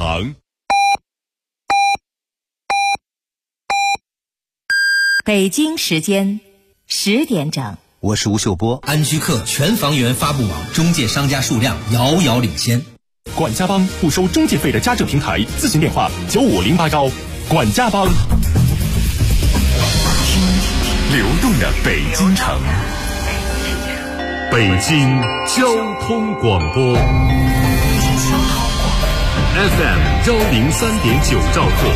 堂。 北京时间10点整， 我是吴秀波。 安居客全房源发布网中介商家数量遥遥领先。 管家帮不收中介费的家政平台，咨询电话95081。管家帮，流动的北京城，北京交通广播 FM 103.9兆赫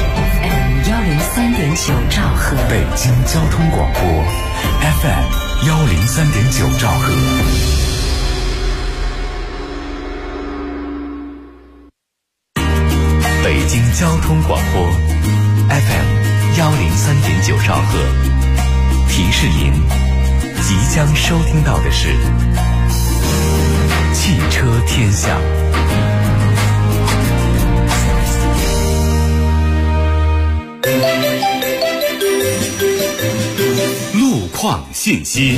103.9兆赫， 北京交通广播 FM 103.9兆赫。北京交通广播 FM 103.9兆赫，提示您即将收听到的是汽车天下。 路况信息。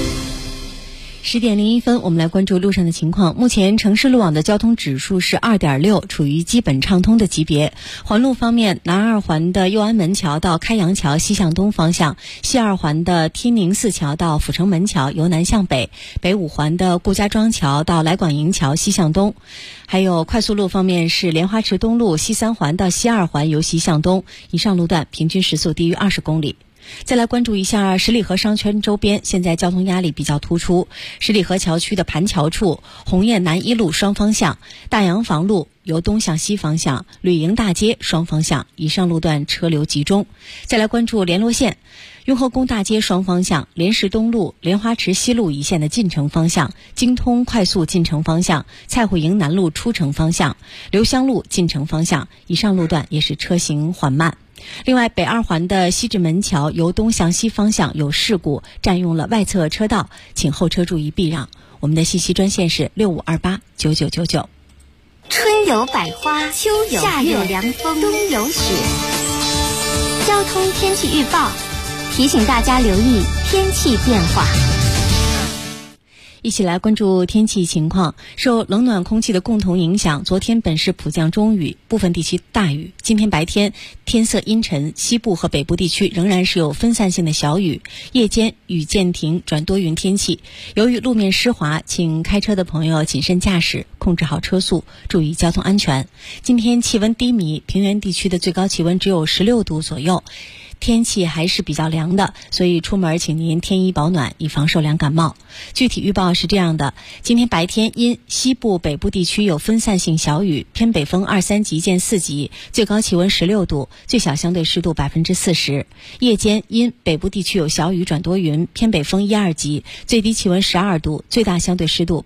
10点01分，我们来关注路上的情况。目前城市路网的交通指数是 2.6， 处于基本畅通的级别。环路方面，南二环的右安门桥到开阳桥西向东方向，西二环的天宁寺桥到阜成门桥由南向北，北五环的顾家庄桥到来广营桥西向东。还有快速路方面是莲花池东路西三环到西二环由西向东，以上路段平均时速低于20公里。再来关注一下十里河商圈周边，现在交通压力比较突出。十里河桥区的盘桥处、鸿雁南一路双方向、大洋房路由东向西方向、旅营大街双方向，以上路段车流集中。再来关注联络线，雍和宫大街双方向、莲石东路、莲花池西路一线的进城方向、京通快速进城方向、蔡虎营南路出城方向、留香路进城方向，以上路段也是车行缓慢。另外，北二环的西直门桥由东向西方向有事故，占用了外侧车道，请后车注意避让。我们的信息专线是65289999。 春有百花，秋有夏有凉风，冬有雪。交通天气预报提醒大家留意天气变化。 一起来关注天气情况。受冷暖空气的共同影响，昨天本市普降中雨，部分地区大雨。今天白天天色阴沉，西部和北部地区仍然是有分散性的小雨，夜间雨渐停转多云天气。由于路面湿滑，请开车的朋友谨慎驾驶，控制好车速，注意交通安全。今天气温低迷，平原地区的最高气温只有16度左右，天气还是比较凉的，所以出门请您添衣保暖，以防受凉感冒。具体预报是这样的：今天白天因西部北部地区有分散性小雨，偏北风2、3级见4级，最高气温16度，最小相对湿度40%。夜间因北部地区有小雨转多云，偏北风1、2级，最低气温12度，最大相对湿度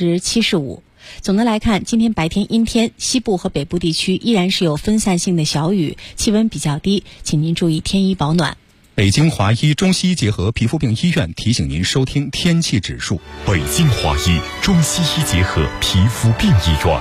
75%。总的来看，今天白天阴天，西部和北部地区依然是有分散性的小雨，气温比较低，请您注意添衣保暖。 北京华医中西医结合皮肤病医院提醒您收听天气指数。 北京华医中西医结合皮肤病医院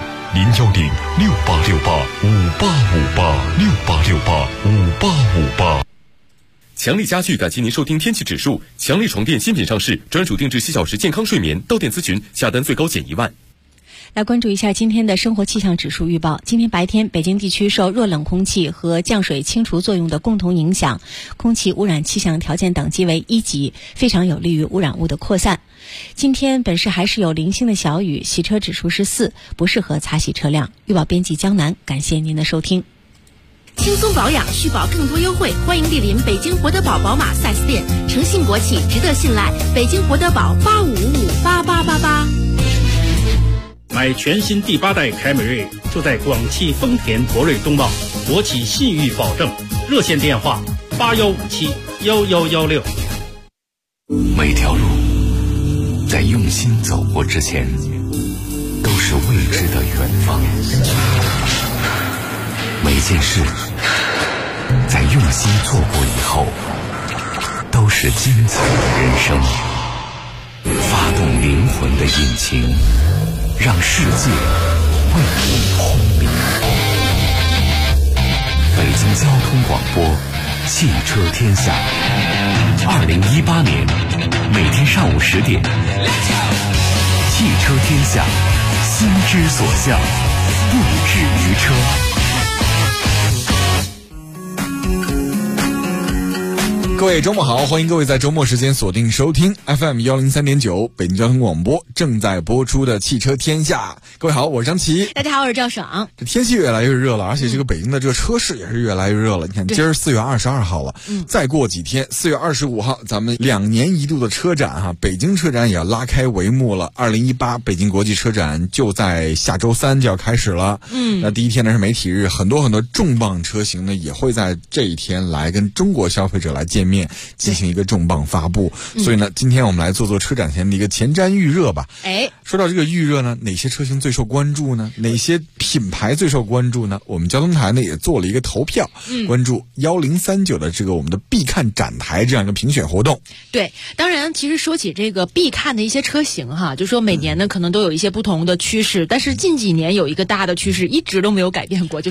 ，0106868585858，6885858。强力家具感谢您收听天气指数。强力床垫新品上市，专属定制7小时健康睡眠，到店咨询，下单最高减1万。 来关注一下今天的生活气象指数预报。今天白天，北京地区受弱冷空气和降水清除作用的共同影响，空气污染气象条件等级为1级，非常有利于污染物的扩散。今天本市还是有零星的小雨，洗车指数是4，不适合擦洗车辆。预报编辑江南，感谢您的收听。 轻松保养，续保更多优惠，欢迎莅临北京博德堡宝马 4S 店，诚信国企，值得信赖。北京博德堡85558888。 买全新第8代凯美瑞，就在广汽丰田博瑞东茂，国企信誉保证。热线电话81571116。 每条路在用心走过之前，都是未知的远方。每件事在用心做过以后，都是精彩的人生。发动灵魂的引擎，让世界为你轰鸣。北京交通广播，汽车天下。2018年每天上午10点，汽车天下，心之所向，不止于车。 各位周末好，欢迎各位在周末时间锁定收听 FM 103.9北京交通广播正在播出的汽车天下。各位好，我是张琪。 大家好，我是赵爽。 这天气越来越热了，而且这个北京的这个车市也是越来越热了。你看，今儿4月22号了，再过几天4月25号，咱们2年一度的车展北京车展也要拉开帷幕了。2018北京国际车展就在下周3就要开始了。那第一天呢是媒体日，很多重磅车型呢也会在这一天来跟中国消费者来见面，进行一个重磅发布。所以呢，今天我们来做车展前的一个前瞻预热吧。说到这个预热呢，哪些车型最受关注呢？哪些品牌最受关注呢？我们交通台呢也做了一个投票，关注1039的这个我们的必看展台这样一个评选活动。 对，当然其实说起这个必看的一些车型就说每年呢可能都有一些不同的趋势，但是近几年有一个大的趋势一直都没有改变过，就是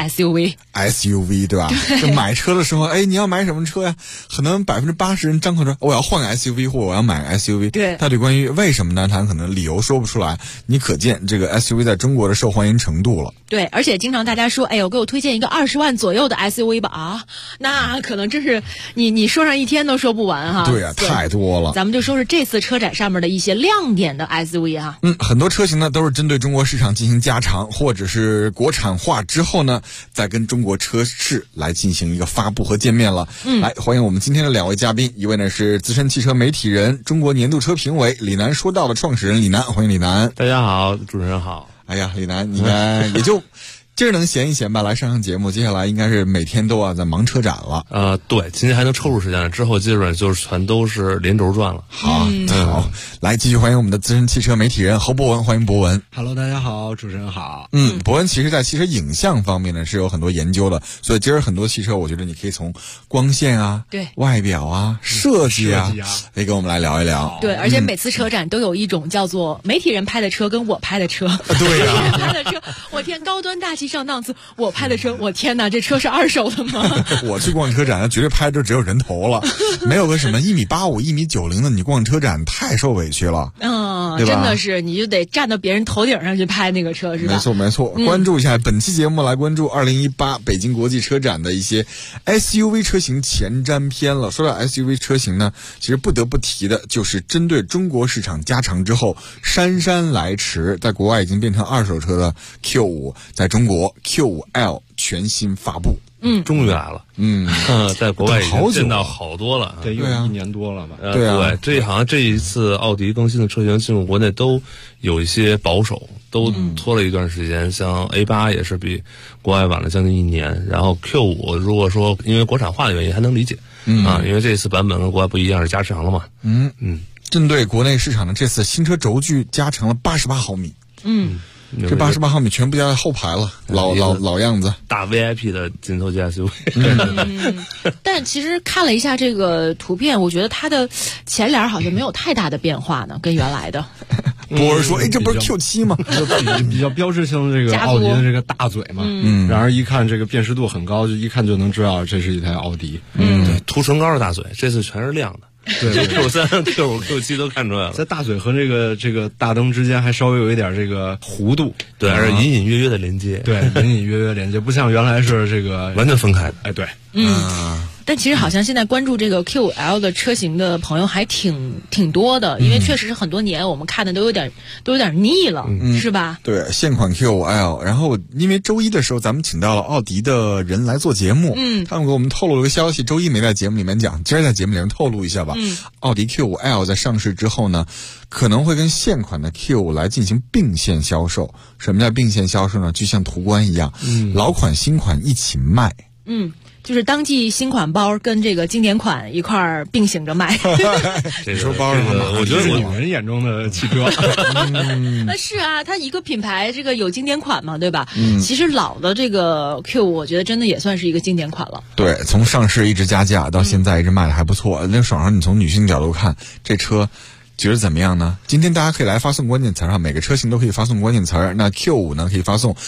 SUV 对吧？就买车的时候，你要买什么车呀？可能80%人张口说我要换个 SUV 或我要买个 SUV。对，到底关于为什么呢？他可能理由说不出来。你可见这个 SUV 在中国的受欢迎程度了。 对，而且经常大家说，我给我推荐一个20万左右的 SUV 吧那可能真是你说上一天都说不完对啊，太多了。 咱们就说是这次车展上面的一些亮点的 SUV 很多车型呢都是针对中国市场进行加长，或者是国产化之后呢，再跟中国车市来进行一个发布和见面了。来，欢迎我们今天的2位嘉宾，一位呢是资深汽车媒体人、中国年度车评委李楠说道的创始人李楠，欢迎李楠。 大家好，主持人好。 哎呀，李楠，你看也就今儿能闲一闲吧，来上节目，接下来应该是每天都要在忙车展了。 对，今天还能抽出时间来，之后基本上就是全都是连轴转了。 好，来继续欢迎我们的资深汽车媒体人侯博文，欢迎博文。 Hello， 大家好，主持人好。 博文其实在汽车影像方面呢是有很多研究的，所以今儿很多汽车，我觉得你可以从光线对， 外表设计可以跟我们来聊一聊。 对，而且每次车展都有一种叫做媒体人拍的车跟我拍的车。 对呀， 拍的车，我天，高端大气上档次。我拍的车，我天哪，这车是二手的吗？ 我去逛车展，绝对拍的只有人头了，没有个什么1.85米、1.90米的，你逛车展太受委屈了。 真的是，你就得站到别人头顶上去拍那个车，是吧？ 没错。关注一下本期节目，来关注2018北京国际车展的一些 SUV 车型前瞻篇了。说到 SUV 车型呢，其实不得不提的就是针对中国市场加长之后，姗姗来迟，在国外已经变成二手车的 Q5，在中国 Q5L 全新发布。 终于来了。在国外已经见到好多了。 对，有1年多了吧。 对，这好像这一次奥迪更新的车型进入国内都有一些保守，都拖了一段时间。像 A8 也是比国外晚了将近1年，然后 Q5 如果说因为国产化的原因还能理解。因为这次版本跟国外不一样，是加长了嘛。 针对国内市场的这次新车轴距加长了88毫米。这88毫米全部加在后排了，老样子， 大 VIP 的紧凑级 SUV。 但其实看了一下这个图片，我觉得它的前脸好像没有太大的变化呢，跟原来的。 博尔说：“这不是 Q7 吗？ 比较标志性的这个奥迪的这个大嘴嘛。然而一看这个辨识度很高，就一看就能知道这是一台奥迪。 对，涂唇膏的大嘴，这次全是亮的。 对 ，Q3、Q5、Q7 都看出来了， 在大嘴和这个大灯之间还稍微有一点这个弧度， 对，而隐隐约约的连接， 对，隐隐约约连接，不像原来是这个完全分开的。 对， 但其实好像现在关注这个 Q5L 的车型的朋友还挺多的，因为确实是很多年我们看的都有点腻了，是吧？ 对，现款 Q5L， 然后因为周一的时候咱们请到了奥迪的人来做节目，他们给我们透露了个消息，周一没在节目里面讲，今儿在节目里面透露一下吧。奥迪 Q5L 在上市之后呢，可能会跟现款的 Q5 来进行并线销售。什么叫并线销售呢？就像途观一样，老款新款一起卖。 就是当季新款包跟这个经典款一块儿并行着卖。 你说包是吗？ 我觉得女人眼中的汽车。 是啊，它一个品牌这个有经典款嘛，对吧？其实老的这个 Q5，我觉得真的也算是一个经典款了。 对，从上市一直加价到现在一直卖的还不错。那爽上你从女性角度看，这车觉得怎么样呢？今天大家可以来发送关键词每个车型都可以发送关键词。那 Q5 呢，可以发送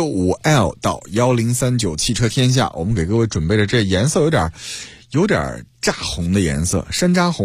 Q5L 到1039汽车天下。我们给各位准备的这颜色有点炸红的颜色，山楂红。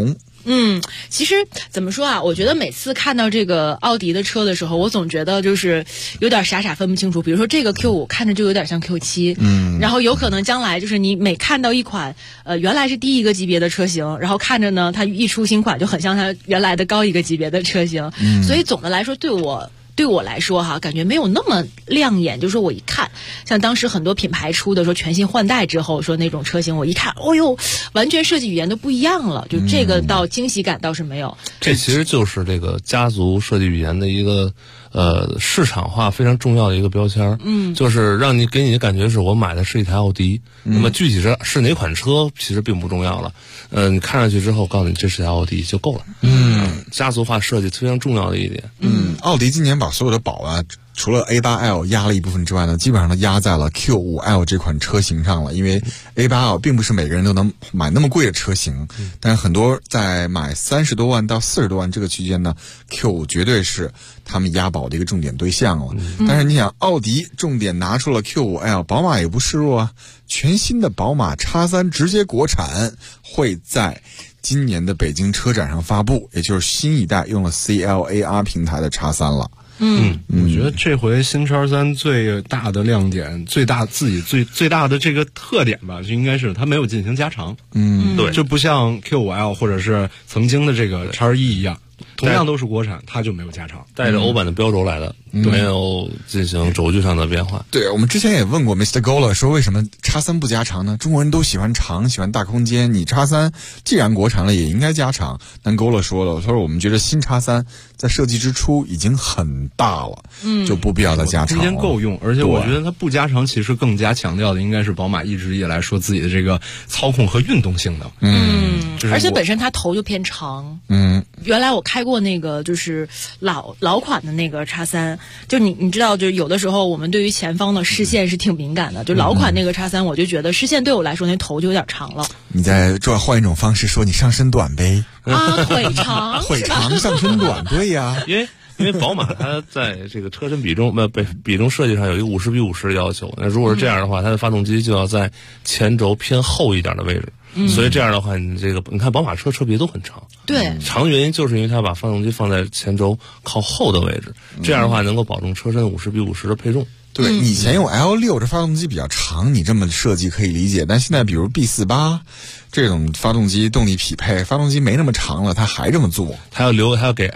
其实怎么说啊？我觉得每次看到这个奥迪的车的时候，我总觉得就是有点傻分不清楚。比如说这个 Q5 看着就有点像 Q7，然后有可能将来就是你每看到一款原来是低一个级别的车型，然后看着呢它一出新款就很像它原来的高一个级别的车型，所以总的来说对我来说哈，感觉没有那么亮眼。就是说我一看，像当时很多品牌出的说全新换代之后说那种车型，我一看，哦呦，完全设计语言都不一样了。就这个倒惊喜感倒是没有。 这其实就是这个家族设计语言的一个市场化非常重要的一个标签。就是让你给你的感觉是我买的是一台奥迪，那么具体是哪款车其实并不重要了。你看上去之后告诉你这是台奥迪就够了。家族化设计非常重要的一点。 奥迪今年把所有的宝啊，除了 A8L 压了一部分之外呢，基本上都压在了 Q5L 这款车型上了。因为 A8L 并不是每个人都能买那么贵的车型，但是很多在买30多万到40多万这个区间呢， Q5 绝对是他们押宝的一个重点对象了。但是你想，奥迪重点拿出了 Q5L， 宝马也不示弱啊，全新的宝马 X3 直接国产，会在今年的北京车展上发布，也就是新一代用了 CLAR 平台的 X3 了。 我觉得这回新X3最大的亮点，最大的这个特点吧，就应该是它没有进行加长。 对， 就不像 Q5L 或者是曾经的这个X1一样，同样都是国产，它就没有加长， 带着欧版的标轴来的，没有进行轴距上的变化。 对，我们之前也问过 Mr. Gola 说为什么 X3 不加长呢？中国人都喜欢长，喜欢大空间，你 X3 既然国产了也应该加长。但 Gola 说了，他说我们觉得新 X3 在设计之初已经很大了，就不必要再加长了， 空间够用。而且我觉得它不加长，其实更加强调的应该是宝马一直以来说自己的这个操控和运动性能。 而且本身它头就偏长。原来我开过那个就是老款的那个 X3，就你知道，就有的时候我们对于前方的视线是挺敏感的。就老款那个 X3，我就觉得视线对我来说那头就有点长了。 你再换一种方式说，你上身短呗。 腿长， 腿长上身短，对呀。 因为宝马它在这个车身比重设计上有一个50:50的要求。那如果是这样的话，它的发动机就要在前轴偏后一点的位置。所以这样的话，你看宝马车别都很长。 对， 长的原因就是因为它把发动机放在前轴靠后的位置，这样的话能够保证车身50:50的配重。 对，以前用 L6 这发动机比较长，你这么设计可以理解。但现在比如 B48 这种发动机动力匹配，发动机没那么长了，它还这么做， 它要给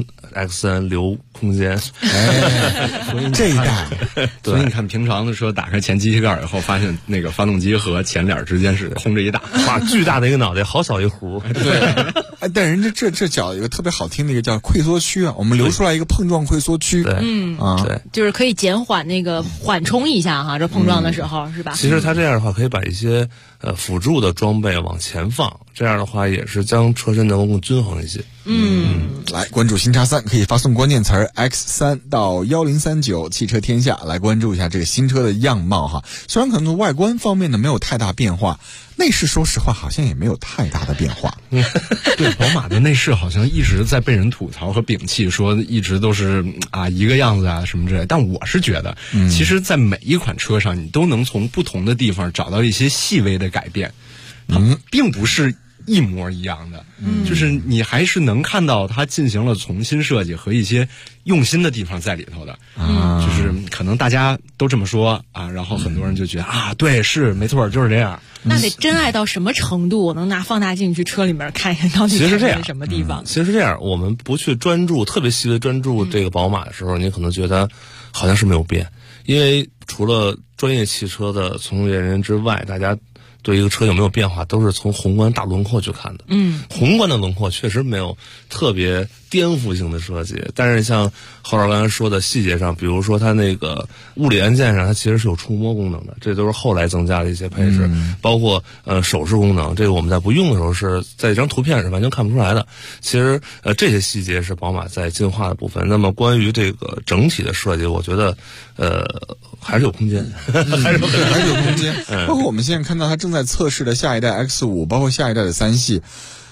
MX3 留空间。 所以这一代， 所以你看平常的车打开前机器盖以后，发现那个发动机和前脸之间是空着一大， 哇，巨大的一个脑袋，好小一弧。 对，但人家这叫一个特别好听的一个叫溃缩区啊，我们留出来一个碰撞溃缩区。 对， 就是可以减缓那个缓冲一下哈，这碰撞的时候是吧？ 其实它这样的话，可以把一些辅助的装备往前放，这样的话也是将车身能够更均衡一些。 来关注新X3，可以发送关键词X3到1039汽车天下来关注一下这个新车的样貌哈。虽然可能从外观方面呢没有太大变化，内饰说实话好像也没有太大的变化。 对，宝马的内饰好像一直在被人吐槽和摒弃，说一直都是一个样子啊什么之类。但我是觉得，其实在每一款车上，你都能从不同的地方找到一些细微的改变，并不是一模一样的，就是你还是能看到它进行了重新设计和一些用心的地方在里头的。就是可能大家都这么说啊，然后很多人就觉得对，是没错，就是这样。 那得真爱到什么程度？我能拿放大镜去车里面看一看到底是什么地方？ 其实是这样，我们不去特别细的专注这个宝马的时候，你可能觉得好像是没有变，因为除了专业汽车的从业人员之外，大家对一个车有没有变化，都是从宏观大轮廓去看的。宏观的轮廓确实没有特别颠覆性的设计，但是像郝老师刚才说的细节上，比如说它那个物理按键上，它其实是有触摸功能的，这都是后来增加的一些配置，包括手势功能，这个我们在不用的时候是在一张图片是完全看不出来的。其实这些细节是宝马在进化的部分。那么关于这个整体的设计，我觉得还是有空间，还是有空间。包括我们现在看到它正在测试的下一代 X5，包括下一代的3系。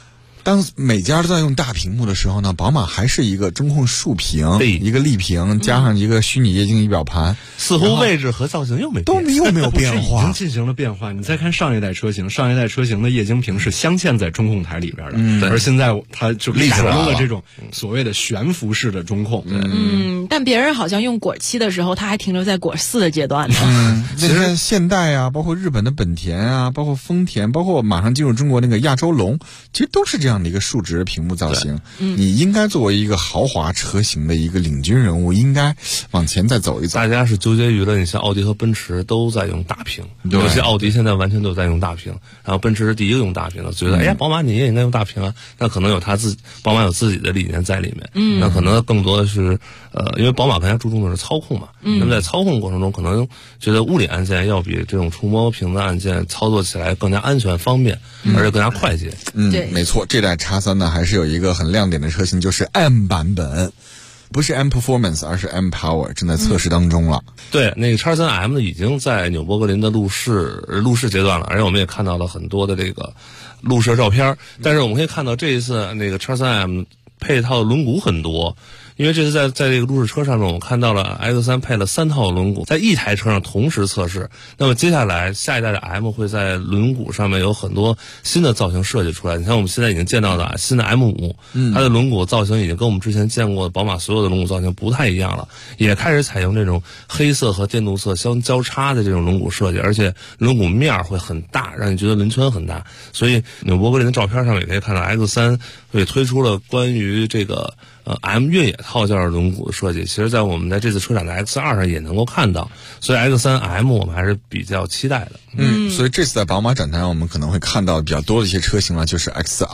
当每家都在用大屏幕的时候呢，宝马还是一个中控竖屏，一个立屏，加上一个虚拟液晶仪表盘， 似乎位置和造型又没变化， 已经进行了变化。你再看上一代车型的液晶屏是镶嵌在中控台里边的，而现在它就采用了这种所谓的悬浮式的中控。 但别人好像用果7的时候，它还停留在果4的阶段呢。 其实现代啊，包括日本的本田啊，包括丰田，包括马上进入中国那个亚洲龙，其实都是这样的一个竖直屏幕造型。你应该作为一个豪华车型的一个领军人物，应该往前再走一走。 大家是纠结于了，你像奥迪和奔驰都在用大屏，尤其奥迪现在完全都在用大屏，然后奔驰是第一个用大屏的，觉得哎呀，宝马你也应该用大屏啊。那可能有宝马有自己的理念在里面。那可能更多的是因为宝马更加注重的是操控嘛。那么在操控过程中，可能觉得物理按键要比这种触摸屏的按键操作起来更加安全方便，而且更加快捷。 对， 没错，这代 X3 呢还是有一个很亮点的车型，就是 M 版本。不是 M Performance， 而是 M Power， 正在测试当中了。 对，那个 X3M 呢已经在纽博格林的路试阶段了，而且我们也看到了很多的这个路试照片。但是我们可以看到这一次那个 X3M 配套的轮毂很多。因为这次在这个路试车上面，我们看到了 X3 配了3套轮毂，在一台车上同时测试。那么接下来下一代的 M 会在轮毂上面有很多新的造型设计出来。你像我们现在已经见到的新的 M5，它的轮毂造型已经跟我们之前见过的宝马所有的轮毂造型不太一样了，也开始采用这种黑色和电镀色相交叉的这种轮毂设计，而且轮毂面会很大，让你觉得轮圈很大。所以纽博格林的照片上面也可以看到 X3 会推出了关于这个M 越野套件轮毂的设计，其实在我们在这次车展的 X2 上也能够看到，所以 X3M 我们还是比较期待的。 所以这次在宝马展台上我们可能会看到比较多的一些车型了，就是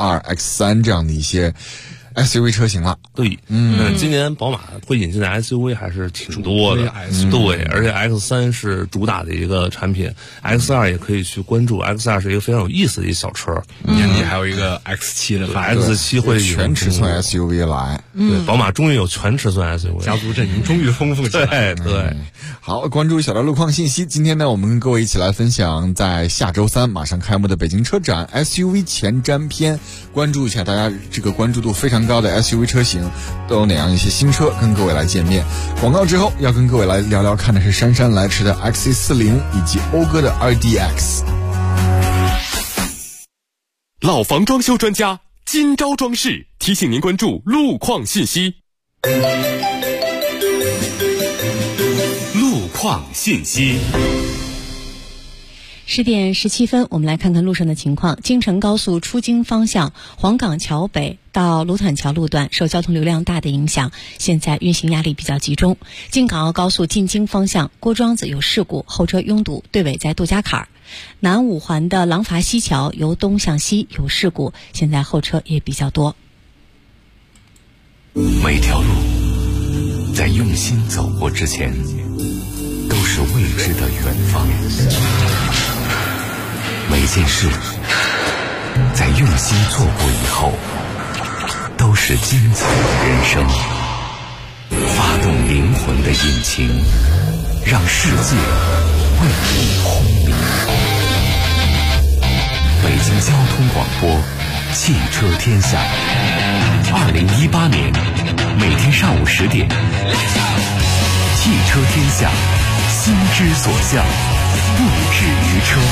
X2、X3 这样的一些SUV 车型了。 对，今年宝马会引进的 SUV 还是挺多的。对，而且 X3 是主打的一个产品， X2 也可以去关注。X2 是一个非常有意思的一小车， 年底还有一个 X7 的发布 ，X7 会全尺寸 SUV 来。 对，宝马终于有全尺寸 SUV， 家族阵营终于丰富起来。 对， 好，关注小道路况信息。今天呢，我们跟各位一起来分享在下周3马上开幕的北京车展 SUV 前瞻篇，关注一下大家这个关注度非常高的 SUV 车型都有哪样一些新车跟各位来见面。广告之后要跟各位来聊聊看的是姗姗来迟的 XC40 以及讴歌的 RDX。 老房装修专家今朝装饰提醒您关注路况信息。路况信息。 10点17分，我们来看看路上的情况。京承高速出京方向黄岗桥北到卢坦桥路段受交通流量大的影响，现在运行压力比较集中。京港澳高速进京方向郭庄子有事故，后车拥堵，队尾在杜家坎儿。南五环的廊坊西桥由东向西有事故，现在后车也比较多。 每条路在用心走过之前都是未知的远方，每件事在用心做过以后都是精彩的人生。发动灵魂的引擎，让世界为你轰鸣。北京交通广播汽车天下，2018年每天上午10点，汽车天下，心之所向，不止于车。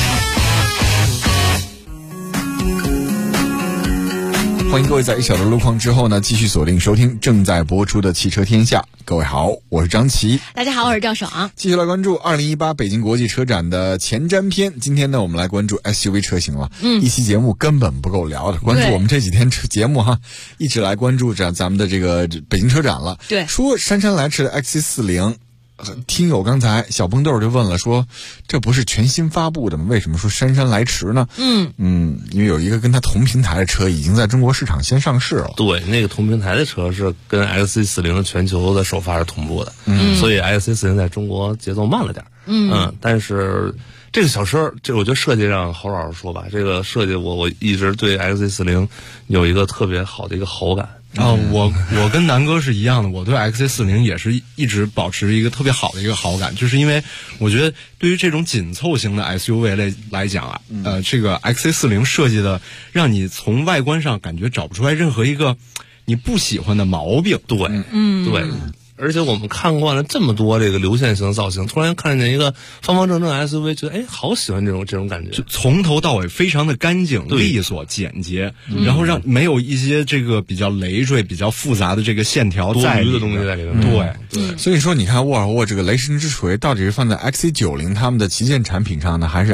欢迎各位在一小段路况之后呢，继续锁定收听正在播出的汽车天下。各位好，我是张琪。 大家好，我是赵爽。 继续来关注2018北京国际车展的前瞻篇。今天呢，我们来关注 SUV 车型了。一期节目根本不够聊的，关注我们这几天节目哈，一直来关注着咱们的这个北京车展了。 对， 说姗姗来迟的 XC40。听友刚才小蹦豆就问了，说这不是全新发布的吗？为什么说姗姗来迟呢？因为有一个跟它同平台的车已经在中国市场先上市了。 对，那个同平台的车是跟 XC40 的全球的首发是同步的，所以 XC40 在中国节奏慢了点。但是这个小车，这我觉得设计让侯老师说吧，这个设计我一直对 XC40 有一个特别好的一个好感。 我跟南哥是一样的，我对 XC40也是一直保持一个特别好的一个好感，就是因为我觉得对于这种紧凑型的 SUV 来讲啊，这个 XC40设计的让你从外观上感觉找不出来任何一个你不喜欢的毛病。 对，对。而且我们看惯了这么多这个流线型的造型，突然看见一个方方正正的 SUV， 觉得好喜欢这种感觉， 就从头到尾非常的干净利索简洁，然后让没有一些这个比较累赘比较复杂的这线条多余的东西在里面。 对， 所以说你看沃尔沃这个雷神之锤到底是放在 XC90 他们的旗舰产品上呢，还是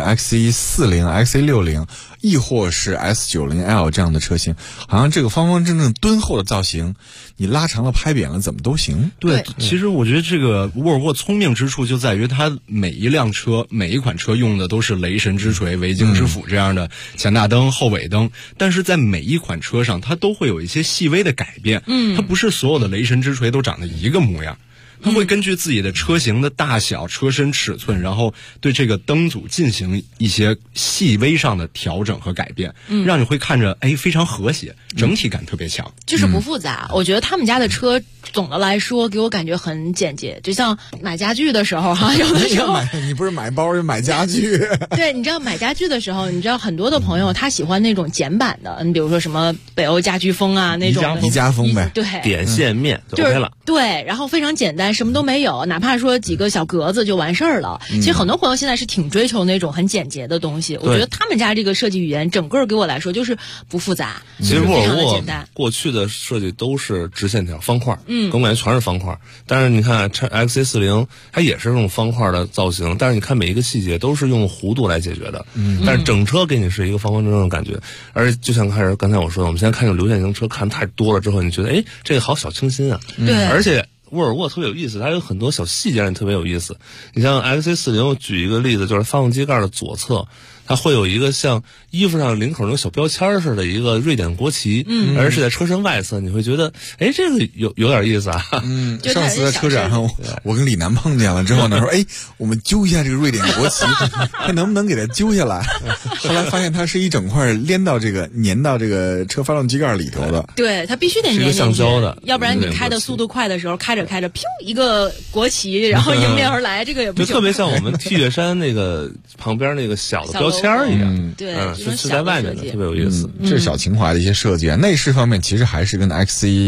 XC40、XC60，亦或是 S90L 这样的车型？好像这个方方正正敦厚的造型，你拉长了拍扁了怎么都行。 对，其实我觉得这个沃尔沃聪明之处就在于它每一款车用的都是雷神之锤、维京之斧这样的前大灯、后尾灯，但是在每一款车上它都会有一些细微的改变。它不是所有的雷神之锤都长得一个模样。它会根据自己的车型的大小、车身尺寸，然后对这个灯组进行一些细微上的调整和改变，让你会看着非常和谐，整体感特别强， 就是不复杂。我觉得他们家的车总的来说给我感觉很简洁，就像买家具的时候有的时候你不是买包就买家具。 对，你知道买家具的时候，你知道很多的朋友他喜欢那种简版的，你比如说什么北欧家居风啊那种宜家风呗， 对， 点线面就 OK 了。 对，然后非常简单，什么都没有，哪怕说几个小格子就完事儿了。其实很多朋友现在是挺追求那种很简洁的东西，我觉得他们家这个设计语言整个给我来说就是不复杂， 其实沃尔沃简单。 过去的设计都是直线条方块，给我感觉全是方块。但是你看 XC40 它也是这种方块的造型，但是你看每一个细节都是用弧度来解决的，但是整车给你是一个方方正正的感觉。而就像刚才我说的，我们现在看这种流线型车看太多了之后，你觉得这个好小清新啊。 对， 而且沃尔沃特别有意思，它有很多小细节让你特别有意思。你像 XC40，我举一个例子，就是发动机盖的左侧，它会有一个像衣服上领口那种小标签似的一个瑞典国旗，而是在车身外侧，你会觉得这个有点意思啊。 上次在车展上，我跟李楠碰见了之后呢，说我们揪一下这个瑞典国旗，看能不能给它揪下来。后来发现它是一整块粘到这个车发动机盖里头的。 对，它必须得粘进去， 橡胶的， 要不然你开的速度快的时候，开着噗一个国旗，然后迎面而来，这个也不行。 就特别像我们 T 恤衫那个旁边那个小的标签一样。 对， 是在外面的，特别有意思。 这是小情怀的一些设计啊。内饰方面其实还是跟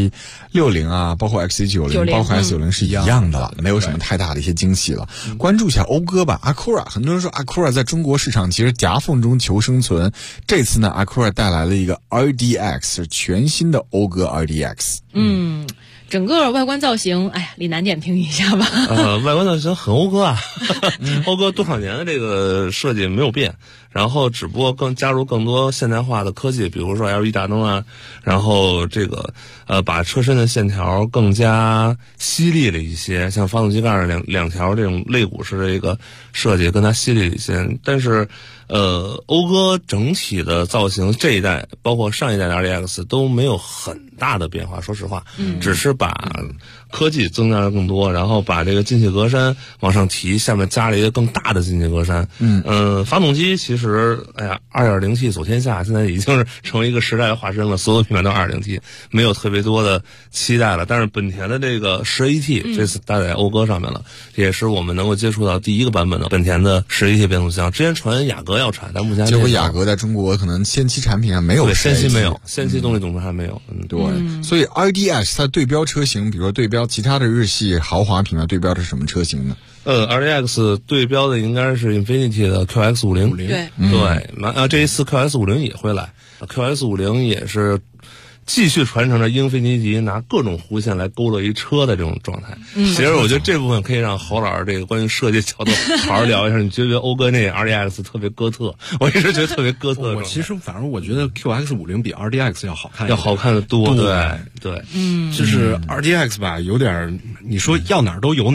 XC60 啊，包括 XC90，包括 S90是一样的了，没有什么太大的一些惊喜了。关注一下讴歌吧 ，Acura。很多人说 Acura 在中国市场其实夹缝中求生存。这次呢 ，Acura 带来了一个 RDX， 是全新的讴歌 RDX。 整个外观造型，李楠点评一下吧。 外观造型很讴歌啊，讴歌多少年的这个设计没有变，然后只不过加入更多现代化的科技，比如说 LED 大灯啊，然后这个把车身的线条更加犀利了一些，像发动机盖两条这种肋骨式的一个设计跟它犀利一些，但是讴歌整体的造型这一代包括上一代的 RDX 都没有很大的变化，说实话，只是把科技增加了更多，然后把这个进气格栅往上提，下面加了一个更大的进气格栅。发动机其实2.0T 走天下，现在已经是成为一个时代的化身了，所有品牌都 2.0T， 没有特别多的期待了。但是本田的这个11T 这次搭载讴歌上面了，也是我们能够接触到第一个版本的本田的11T 变速箱。之前传雅阁要产，但目前结果雅阁在中国可能先期产品上没有， 对，先期没有，先期动力总成还没有。 对，所以 RDX 它对标车型，比如说对标其他的日系豪华品牌，对标的是什么车型呢 ？RDX 对标的应该是 Infiniti 的 QX50。对，这一次 QX50 也会来，QX50 也是继续传承着英菲尼迪拿各种弧线来勾勒一车的这种状态。其实我觉得这部分可以让侯老师这个关于设计角度好好聊一下。你觉得讴歌那 RDX 特别哥特？我一直觉得特别哥特。 我其实反正我觉得 QX50 比 RDX 要好看， 要好看的多。对， 就是 RDX 吧，有点你说要哪儿都有哪儿。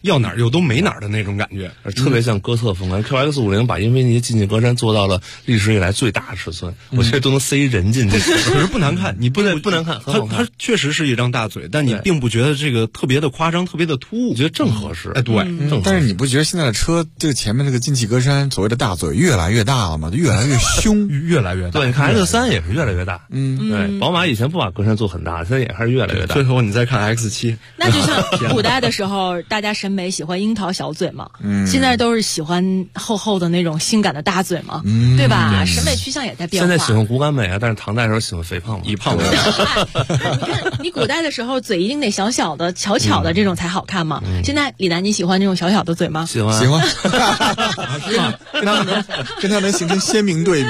要哪儿又都没哪儿的那种感觉， 特别像哥特风格。QX50 把英菲尼迪进气格栅做到了历史以来最大尺寸，我觉得都能塞人进去， 可是不难看，你不难看， 它确实是一张大嘴，但你并不觉得这个特别的夸张，特别的突兀， 我觉得正合适。 对，正合适。 但是你不觉得现在的车这个前面这个进气格栅所谓的大嘴越来越大了吗？越来越凶， 越来越大。 对，你看 X3也是越来越大。对，宝马以前不把格栅做很大，现在也开始越来越大。 最后你再看 X7， 那就像古代的时候，大家审美喜欢樱桃小嘴嘛，现在都是喜欢厚厚的那种性感的大嘴嘛，对吧？审美趋向也在变化。 现在喜欢骨感美啊，但是唐代的时候喜欢肥胖嘛， 一胖为大。你看，你古代的时候嘴一定得小小的、巧巧的这种才好看嘛。现在李楠，你喜欢这种小小的嘴吗？ 喜欢， 跟它能形成鲜明对比。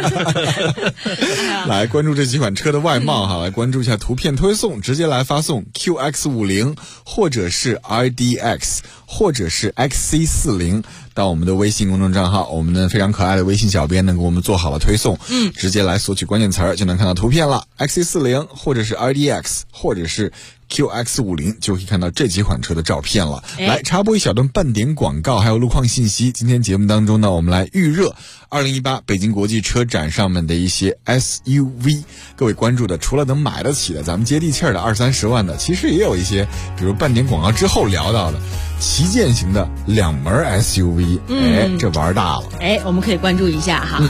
来关注这几款车的外貌哈，来关注一下图片推送，直接来发送 QX50 或者是 RDX 或者是 XC40到我们的微信公众账号，我们的非常可爱的微信小编呢给我们做好了推送，直接来索取关键词儿就能看到图片了。XC40 或者是 RDX 或者是QX50就可以看到这几款车的照片了。来插播一小段半点广告还有路况信息。今天节目当中呢，我们来预热2018北京国际车展上面的一些 SUV， 各位关注的除了能买得起的咱们接地气儿的20-30万的，其实也有一些比如半点广告之后聊到的旗舰型的两门 SUV， 这玩大了。 我们可以关注一下哈。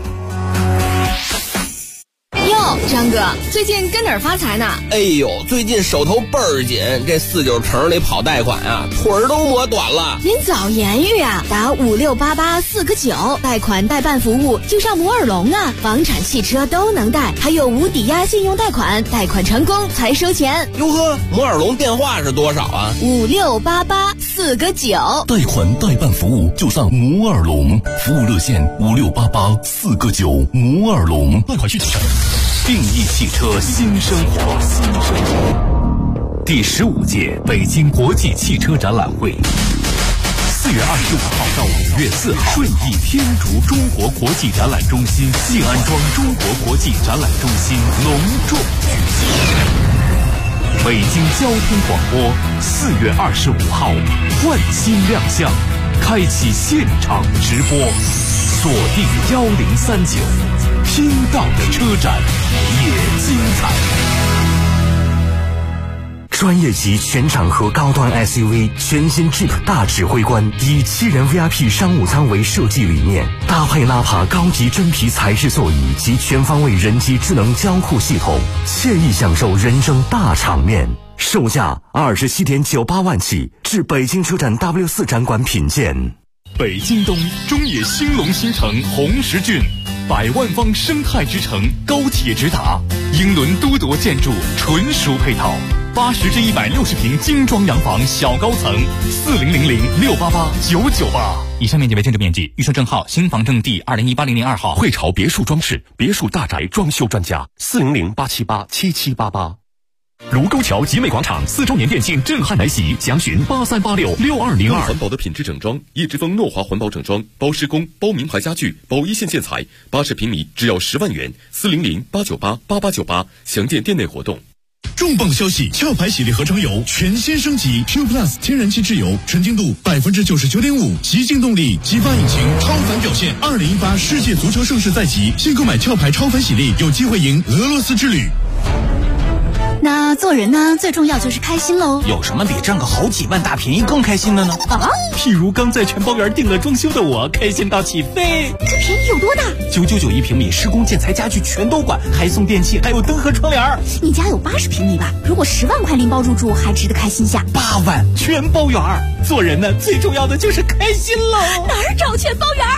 张哥，最近跟哪儿发财呢？ 哎呦，最近手头倍儿紧，这49城里跑贷款啊，腿儿都磨短了。 您早言语啊，打5688-4个9，贷款代办服务就上摩尔龙啊，房产汽车都能贷，还有无抵押信用贷款，贷款成功才收钱。 哟呵，摩尔龙电话是多少啊 ？5688-4个9， 贷款代办服务就上摩尔龙，服务热线5688-4个9，摩尔龙。贷款需求定义汽车新生活。第15届北京国际汽车展览会，4月25号到5月4号，顺义天竺中国国际展览中心静安庄中国国际展览中心隆重举行。北京交通广播4月25号换新亮相，开启现场直播，锁定1039，听到的车展也精彩。专业级全场合高端 SUV 全新 Jeep 大指挥官，以7人 VIP 商务舱为设计理念，搭配纳帕高级真皮材质座椅及全方位人机智能交互系统，惬意享受人生大场面。售价27.98万起，至北京车展 W4 展馆品鉴。北京东中野兴隆新城红石郡，100万方生态之城，高铁直达，英伦都铎建筑纯属配套，80至160平精装洋房小高层，4000-688-998。 以上面积为建筑面积，预售证号新房证第2018-002号。 汇潮别墅装饰别墅大宅装修专家，400-878-7788。卢沟桥集美广场4周年店庆震撼来袭，详询8386-6202。 环保的品质整装，叶之峰诺华环保整装，包施工、包名牌家具、包一线建材，80平米只要10万元，400-898-8898，详见店内活动。 重磅消息！壳牌洗涤合成油全新升级 Q Plus 天然气质油，纯净度99.5%，极净动力，激发引擎，超凡表现。2018世界足球盛世在即，新购买壳牌超凡洗涤，有机会赢俄罗斯之旅。 那做人呢，最重要就是开心喽。 有什么比挣个好几万大便宜更开心的呢？譬如刚在全包园订了装修的我，开心到起飞。 这便宜有多大 ？999平米，施工建材家具全都管，还送电器，还有灯和窗帘。 你家有80平米吧？如果10万块拎包入住，还值得开心下。 8万全包园。做人呢，最重要的就是开心喽。 哪儿找全包园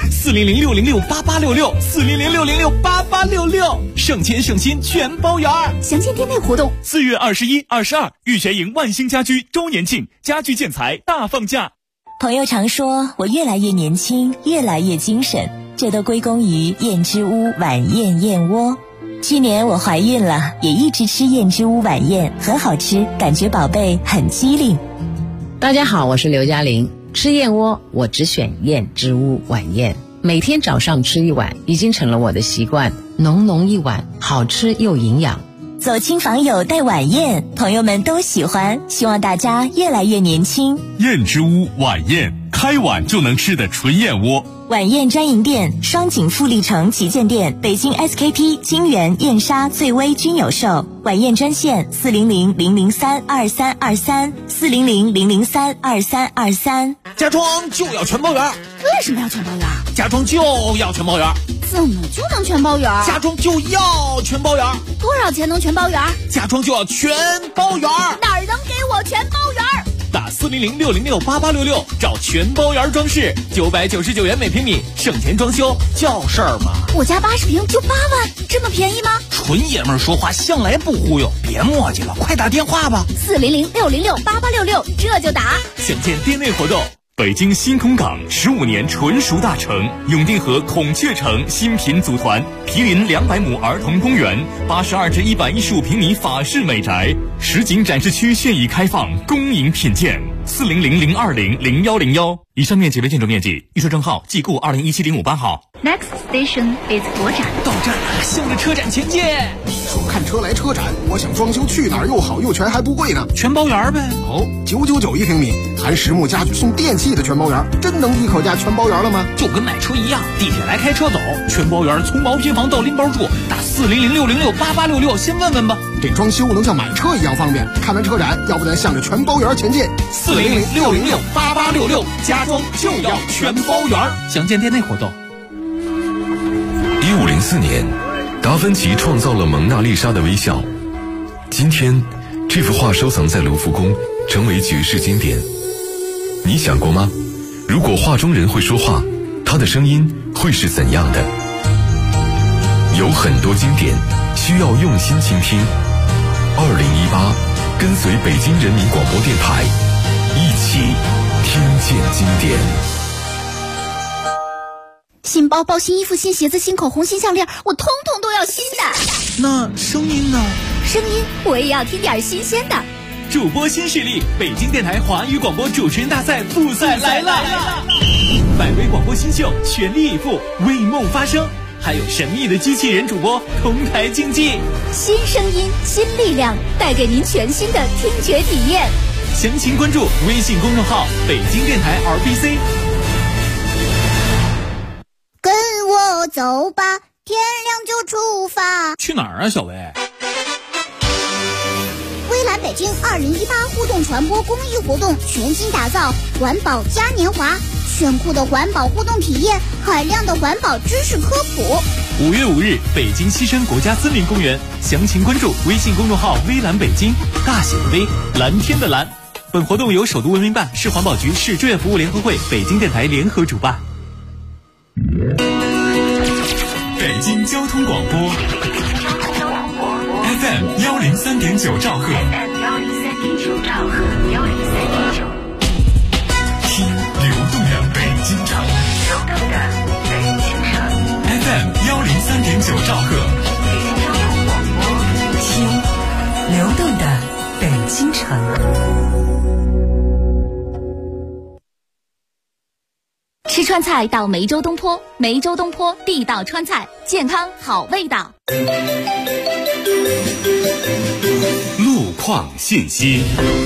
？400-606-8866，400-606-8866，省钱省心全包园。 详见店内活动。 4月21、22，玉泉营万兴家居周年庆，家居建材大放价。 朋友常说我越来越年轻，越来越精神，这都归功于燕之屋晚宴燕窝。去年我怀孕了，也一直吃燕之屋晚宴，很好吃，感觉宝贝很机灵。 大家好，我是刘嘉玲。吃燕窝我只选燕之屋晚宴，每天早上吃一碗，已经成了我的习惯。浓浓一碗，好吃又营养。 走亲访友带晚宴，朋友们都喜欢，希望大家越来越年轻。 燕之屋晚宴，开碗就能吃的纯燕窝。 晚宴专营店：双井富力城旗舰店、北京 SKP、金源、燕莎、最威均有售。晚宴专线：400-003-2323，400-003-2323。 家装就要全包圆。 为什么要全包圆？ 家装就要全包圆。 怎么就能全包圆？ 家装就要全包圆。 多少钱能全包圆？ 家装就要全包圆。 哪儿能给我全包圆？ 打400-606-8866找全包圆装饰，999元每平米，省钱装修叫事儿吗？ 我家80平就8万，这么便宜吗？ 纯爷们儿说话向来不忽悠，别磨叽了，快打电话吧。 400-606-8866，这就打。 想见店内活动。 北京新空港15年纯熟大城，永定河孔雀城新品组团，毗邻200亩儿童公园，82至115平米法式美宅，实景展示区现已开放，恭迎品鉴。400-020-0101。以上面积为建筑面积，预售证号即故2017-058号。 Next station is 国展。 到站了，向着车展前进。 说看车来车展，我想装修去哪儿又好又全还不贵呢？ 全包圆呗。 哦，999一平米，含实木家具送电器的全包圆，真能一口价全包圆了吗？ 就跟买车一样，地铁来开车走，全包圆从毛坯房到拎包住，打400-606-8866，先问问吧。 这装修能像买车一样方便。看完车展，要不咱向着全包圆前进。 400-606-8866，家装就要全包圆。详见店内活动。 1504年，达芬奇创造了蒙娜丽莎的微笑。今天，这幅画收藏在卢浮宫，成为举世经典。你想过吗？如果画中人会说话，他的声音会是怎样的？有很多经典需要用心倾听。2018，跟随北京人民广播电台，一起听见经典。 新包包、新衣服、新鞋子、新口红、新项链，我通通都要新的。 那声音呢？ 声音我也要听点新鲜的。 主播新势力，北京电台华语广播主持人大赛复赛来了！100位广播新秀全力以赴，为梦发声，还有神秘的机器人主播同台竞技。 新声音，新力量，带给您全新的听觉体验。 详情关注微信公众号北京电台 RBC。 跟我走吧，天亮就出发。 去哪儿啊，小薇？ 微蓝北京2018互动传播公益活动全新打造环保嘉年华，炫酷的环保互动体验，海量的环保知识科普。 5月5日，北京西山国家森林公园，详情关注微信公众号微蓝北京，大写的微，蓝天的蓝。本活动由首都文明办、市环保局、市志愿服务联合会、北京电台联合主办。 北京交通广播 FM 103.9兆赫，听流动的北京城，FM 103.9兆赫， 听流动的北京城。 吃川菜到梅州东坡，梅州东坡地道川菜，健康好味道。 路况信息。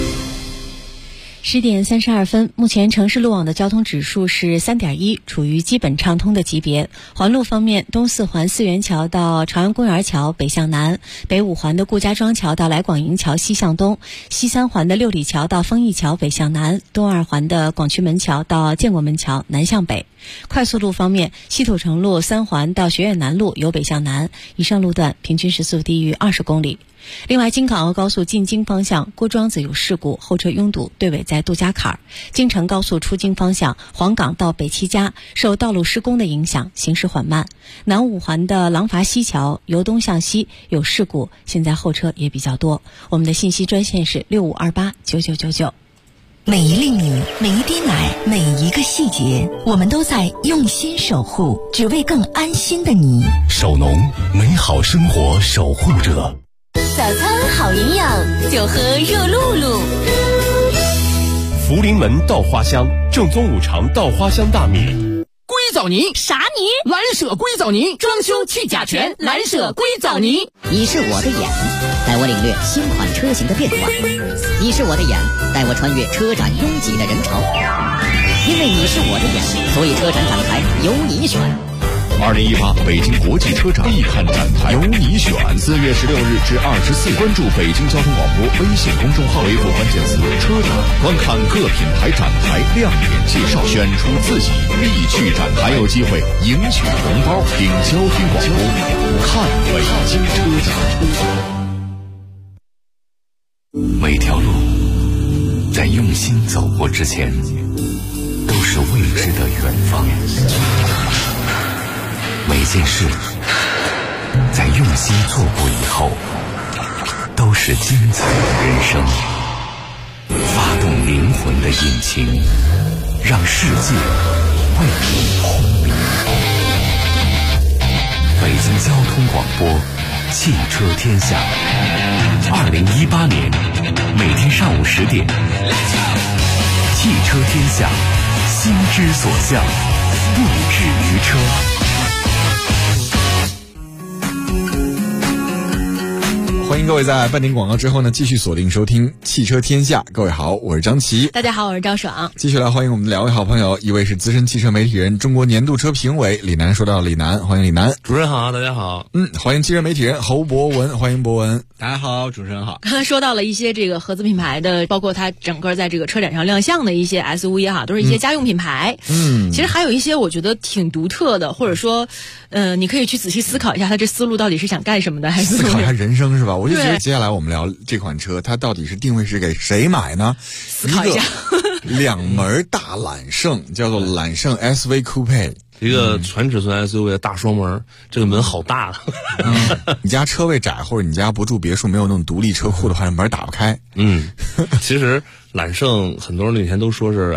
10点32分，目前城市路网的交通指数是3.1，处于基本畅通的级别。环路方面，东四环四元桥到朝阳公园桥北向南，北五环的顾家庄桥到来广营桥西向东，西三环的六里桥到丰益桥北向南，东二环的广渠门桥到建国门桥南向北。快速路方面，西土城路3环到学院南路由北向南，以上路段平均时速低于20公里。另外，京港澳高速进京方向郭庄子有事故，后车拥堵，队尾在杜家坎儿。京承高速出京方向黄岗到北七家受道路施工的影响，行驶缓慢。南五环的廊坊西桥由东向西有事故，现在后车也比较多。我们的信息专线是65289999。 每一粒米，每一滴奶，每一个细节，我们都在用心守护，只为更安心的你。 守农，美好生活守护者。 早餐好营养，就喝热露露。 福临门稻花香，正宗五常稻花香大米。 硅藻泥？ 啥泥？ 蓝舍硅藻泥，装修去甲醛，蓝舍硅藻泥。 你是我的眼， 带我领略新款车型的变化。你是我的眼，带我穿越车展拥挤的人潮。因为你是我的眼，所以车展展台由你选。 2018北京国际车展必看展台，由你选。4月16日至24日，关注北京交通广播微信公众号，回复关键词“车展”，观看各品牌展台亮点介绍，选出自己必去展台，还有机会赢取红包。听交通广播，看北京车展。每条路在用心走过之前，都是未知的远方。每件事在用心做过以后，都是精彩的人生。发动灵魂的引擎，让世界为你轰鸣。北京交通广播，汽车天下。2018年每天上午10点，汽车天下，心之所向，不止于车。 欢迎各位在半点广告之后呢，继续锁定收听汽车天下。各位好，我是张琪。 大家好，我是赵爽。 继续来欢迎我们两位好朋友，一位是资深汽车媒体人、中国年度车评委李楠。说到李楠，欢迎李楠。 主持人好，大家好。 欢迎汽车媒体人侯博文，欢迎博文。 大家好，主持人好。 刚才说到了一些这个合资品牌的，包括它整个在这个车展上亮相的一些 SUV 哈，都是一些家用品牌。其实还有一些我觉得挺独特的，或者说，你可以去仔细思考一下，他这思路到底是想干什么的，还是思考一下人生是吧？我就觉得接下来我们聊这款车，它到底是定位是给谁买呢？ 思考一下。 两门大揽胜，叫做揽胜 SV Coupe。 一个全尺寸 SUV 的大双门，这个门好大啊！ 你家车位窄，或者你家不住别墅，没有那种独立车库的话，门打不开。 其实揽胜很多人以前都说是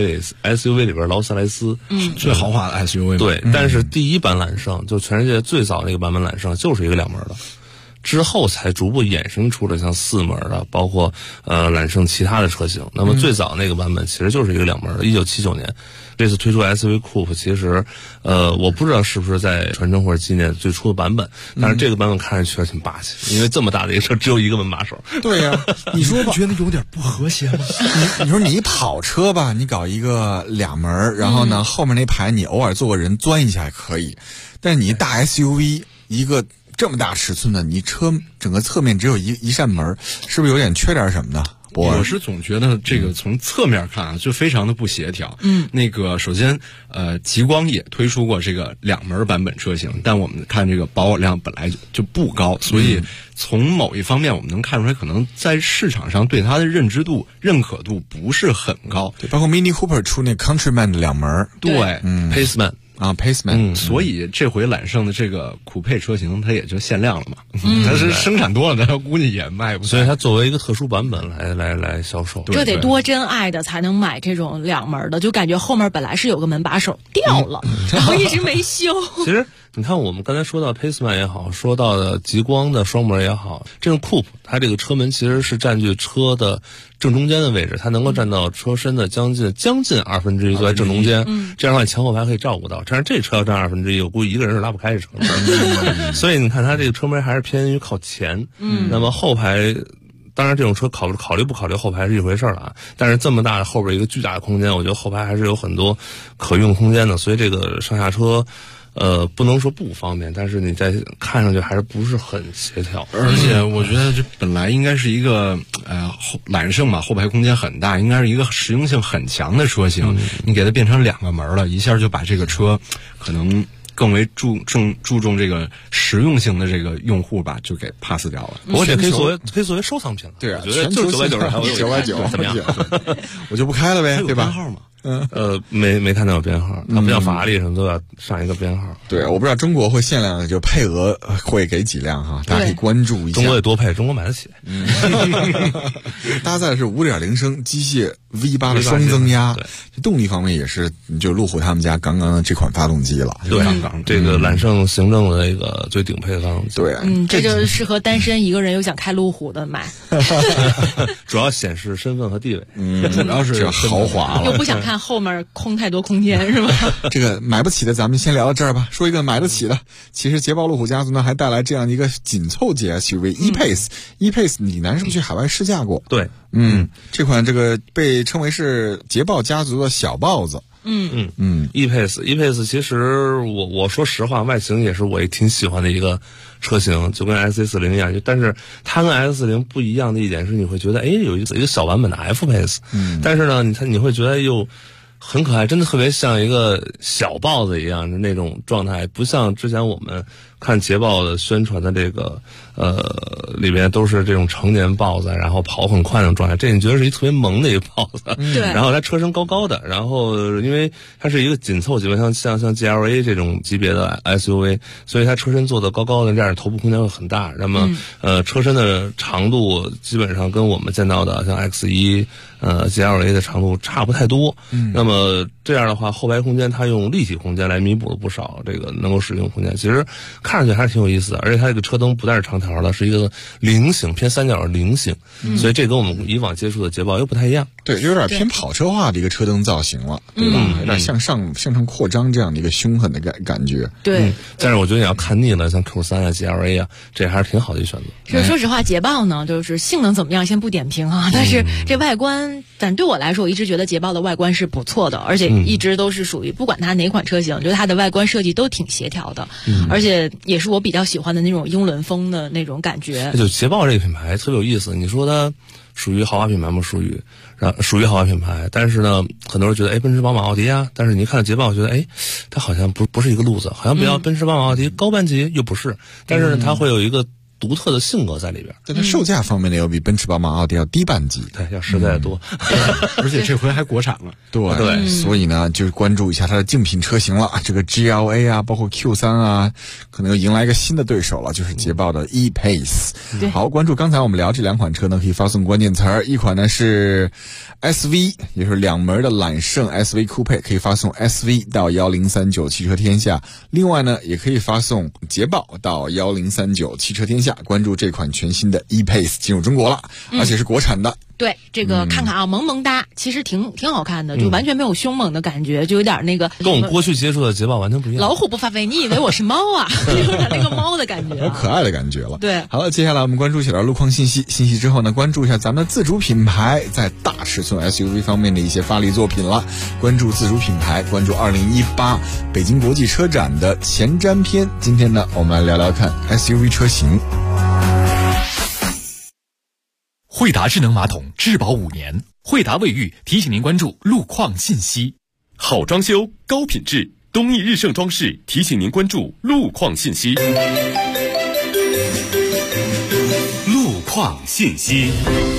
SUV 里边劳斯莱斯最豪华的 SUV。 对，但是第一版揽胜就全世界最早那个版本揽胜就是一个两门的。之后才逐步衍生出了像4门的，包括揽胜其他的车型。那么最早那个版本其实就是一个两门的，1979年这次推出 SV Coupe， 其实我不知道是不是在传承或者纪念最初的版本，但是这个版本看着确实挺霸气，因为这么大的一个车只有一个门把手。 对呀，你说吧， 觉得有点不和谐吗？ 你说你跑车吧，你搞一个两门，然后呢后面那排你偶尔坐个人钻一下也可以，但是你大 SUV 一个这么大尺寸的，你车整个侧面只有一扇门，是不是有点缺点什么呢？ 我是总觉得这个从侧面看啊，就非常的不协调。那个首先，极光也推出过这个两门版本车型，但我们看这个保有量本来就不高，所以从某一方面我们能看出来，可能在市场上对它的认知度、认可度不是很高。 对，包括 Mini Cooper 出那 Countryman 的两门， 对 ，Paceman。 Paceman， 所以这回揽胜的这个酷配车型，它也就限量了嘛。它是生产多了，它估计也卖不出。 所以它作为一个特殊版本来销售。 这得多真爱的才能买这种两门的，就感觉后面本来是有个门把手掉了，然后一直没修。 其实你看，我们刚才说到 Paceman 也好，说到的极光的双门也好，这种 Coupe 它这个车门其实是占据车的正中间的位置，它能够占到车身的将近1/2，坐在正中间，这样的话前后排可以照顾到。但是这车要占1/2，我估计一个人是拉不开这车门。所以你看它这个车门还是偏于靠前，那么后排。当然，这种车考虑不考虑后排是一回事了啊。但是这么大的后边一个巨大的空间，我觉得后排还是有很多可用空间的。所以这个上下车，不能说不方便，但是你在看上去还是不是很协调。 而且我觉得这本来应该是一个揽胜嘛，后排空间很大，应该是一个实用性很强的车型。你给它变成2个门了，一下就把这个车可能更为注重这个实用性的这个用户吧，就给 pass 掉了。 我觉得可以作为收藏品了。 对啊， 我觉得就990，990 怎么样？我就不开了呗，对吧？ 编号吗？ 没看到有编号，它不像法拉利什么都要上一个编号。 对，我不知道中国会限量的就配额会给几辆哈，大家可以关注一下。 中国也多配，中国买得起。 搭载的是5.0升机械 V8 的双增压，动力方面也是就路虎他们家刚刚的这款发动机了。 对，这个揽胜行政的那个最顶配的发动机。 对， 这就适合单身一个人又想开路虎的买。 主要显示身份和地位， 主要是豪华了， 又不想开看后面空太多空间是吧？ 这个买不起的咱们先聊到这儿吧。说一个买得起的，其实捷豹路虎家族呢还带来这样一个紧凑级 SUV E-Pace。E-Pace 李楠是不是去海外试驾过？ 对， 这款这个被称为是捷豹家族的小豹子。 E-Pace 其实我说实话，外形也是我也挺喜欢的一个车型，就跟 XC40 一样，但是它跟 X40 不一样的一点是，你会觉得有一个小版本的 F-Pace，但是呢，你会觉得又很可爱，真的特别像一个小豹子一样的那种状态，不像之前我们看捷豹的宣传的这个里边都是这种成年豹子，然后跑很快那种状态。这你觉得是一特别萌的一个豹子， 对。 然后它车身高高的，然后因为它是一个紧凑级别，像 GLA 这种级别的 SUV， 所以它车身做的高高的，这样头部空间会很大。那么车身的长度基本上跟我们见到的像 X1 GLA 的长度差不太多。那么这样的话，后排空间它用立体空间来弥补了不少这个能够使用空间，其实看上去还是挺有意思的。而且它这个车灯不但是长条的，是一个菱形偏三角的菱形，所以这跟我们以往接触的捷豹又不太一样。 对，就有点偏跑车化的一个车灯造型了，对吧？有点向上扩张这样的一个凶狠的感觉。 对， 但是我觉得你要看腻了，像 Q3 啊、GLA 啊，这还是挺好的一选择。 是说实话，捷豹呢，就是性能怎么样先不点评啊，但是这外观，但对我来说，我一直觉得捷豹的外观是不错的，而且一直都是属于不管它哪款车型，我觉得它的外观设计都挺协调的，而且也是我比较喜欢的那种英伦风的那种感觉。 就捷豹这个品牌特别有意思，你说它属于豪华品牌吗？属于豪华品牌，但是呢，很多人觉得奔驰、宝马、奥迪啊，但是你看捷豹，觉得它好像不是一个路子，好像比较奔驰、宝马、奥迪高班级又不是，但是呢，它会有一个独特的性格在里边。 在它售价方面呢，要比奔驰、宝马、奥迪要低半级， 对，要实在的多， 而且这回还国产了。 对，所以呢，就是关注一下它的竞品车型了。这个 GLA 啊，包括 Q3 啊，可能又迎来一个新的对手了，就是捷豹的 E-Pace。好，关注刚才我们聊这两款车呢，可以发送关键词儿，一款呢是 SV， 也就是两门的揽胜 SV Coupe， 可以发送 SV 到1039汽车天下。另外呢，也可以发送捷豹到1039汽车天下。关注这款全新的 E-Pace 进入中国了，而且是国产的。 对，这个看看啊，萌萌哒，其实挺好看的，就完全没有凶猛的感觉，就有点那个跟我们过去接触的捷豹完全不一样。 老虎不发威，你以为我是猫啊？有点那个猫的感觉， 有可爱的感觉了。 对， 好了，接下来我们关注起来路况信息之后呢，关注一下咱们的自主品牌在大尺寸 SUV 方面的一些发力作品了。关注自主品牌，关注2018北京国际车展的前瞻篇。今天呢，我们来聊聊看 SUV 车型。 惠达智能马桶质保5年，惠达卫浴提醒您关注路况信息。 好装修高品质，东义日盛装饰提醒您关注路况信息。路况信息。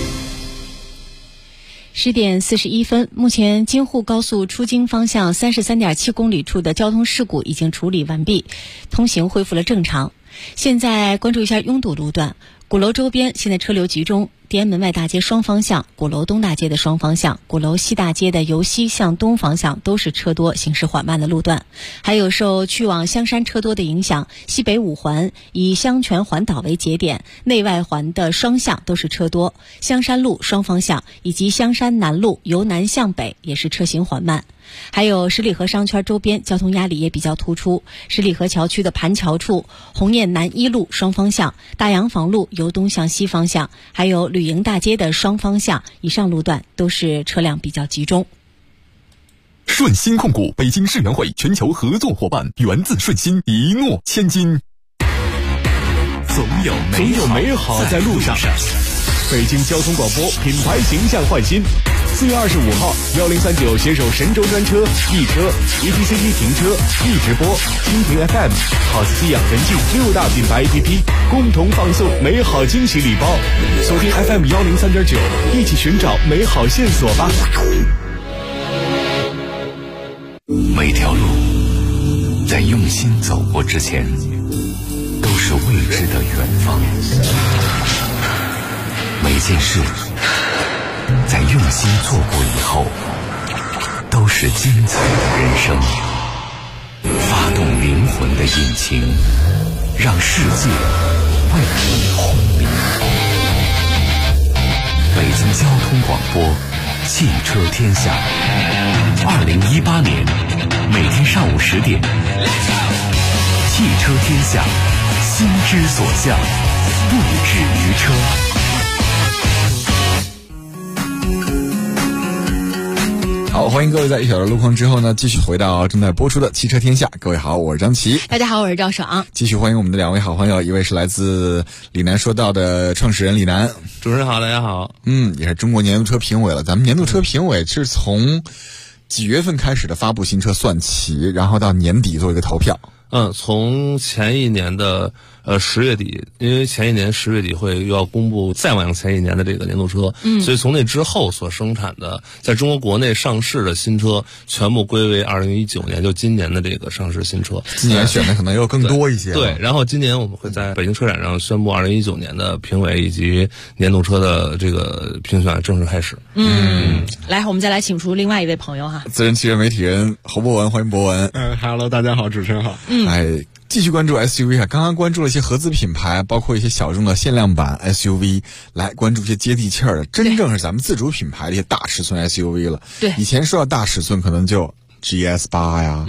10点41分，目前京沪高速出京方向33.7公里处的交通事故已经处理完毕，通行恢复了正常。现在关注一下拥堵路段，鼓楼周边现在车流集中，地安门外大街双方向、鼓楼东大街的双方向、鼓楼西大街的由西向东方向都是车多、行驶缓慢的路段。还有受去往香山车多的影响，西北五环以香泉环岛为节点，内外环的双向都是车多，香山路双方向以及香山南路由南向北也是车行缓慢。还有十里河商圈周边交通压力也比较突出，十里河桥区的盘桥处、鸿雁南一路双方向、大洋坊路由东向西方向，还有旅营大街的双方向以上路段都是车辆比较集中。 顺鑫控股北京世园会全球合作伙伴，源自顺鑫，一诺千金。总有美好在路上。北京交通广播品牌形象焕新。4月25号，1039携手神州专车、易车、ETC1停车、易直播、蜻蜓 FM、好司机养成记6大品牌 APP 共同放送美好惊喜礼包。锁定 FM 103.9，一起寻找美好线索吧。 每条路在用心走过之前，都是未知的远方。每件事在用心做过以后，都是精彩的人生。发动灵魂的引擎，让世界为你轰鸣。北京交通广播，汽车天下 2018年每天上午10点，汽车天下，心之所向，不止于车。 好，欢迎各位在1小时路况之后呢，继续回到正在播出的汽车天下。各位好，我是张琪。 大家好，我是赵爽。 继续欢迎我们的2位好朋友，一位是来自李楠说道的创始人李楠。 主持人好，大家好。 也是中国年度车评委了。咱们年度车评委是从几月份开始的发布新车算起，然后到年底做一个投票。 从前一年的10月底，因为前一年10月底又要公布再往前一年的这个年度车，所以从那之后所生产的在中国国内上市的新车全部归为2019年，就今年的这个上市新车。 今年选的可能又更多一些。 对，然后今年我们会在北京车展上宣布2019年的评委以及年度车的这个评选正式开始。 来，我们再来请出另外一位朋友哈， 资深汽车媒体人侯博文，欢迎博文。 Hello， 大家好，主持人好。 继续关注 SUV 啊，刚刚关注了一些合资品牌，包括一些小众的限量版 SUV， 来关注一些接地气儿的，真正是咱们自主品牌的一些大尺寸 SUV 了。 对， 以前说到大尺寸，可能就GS8 呀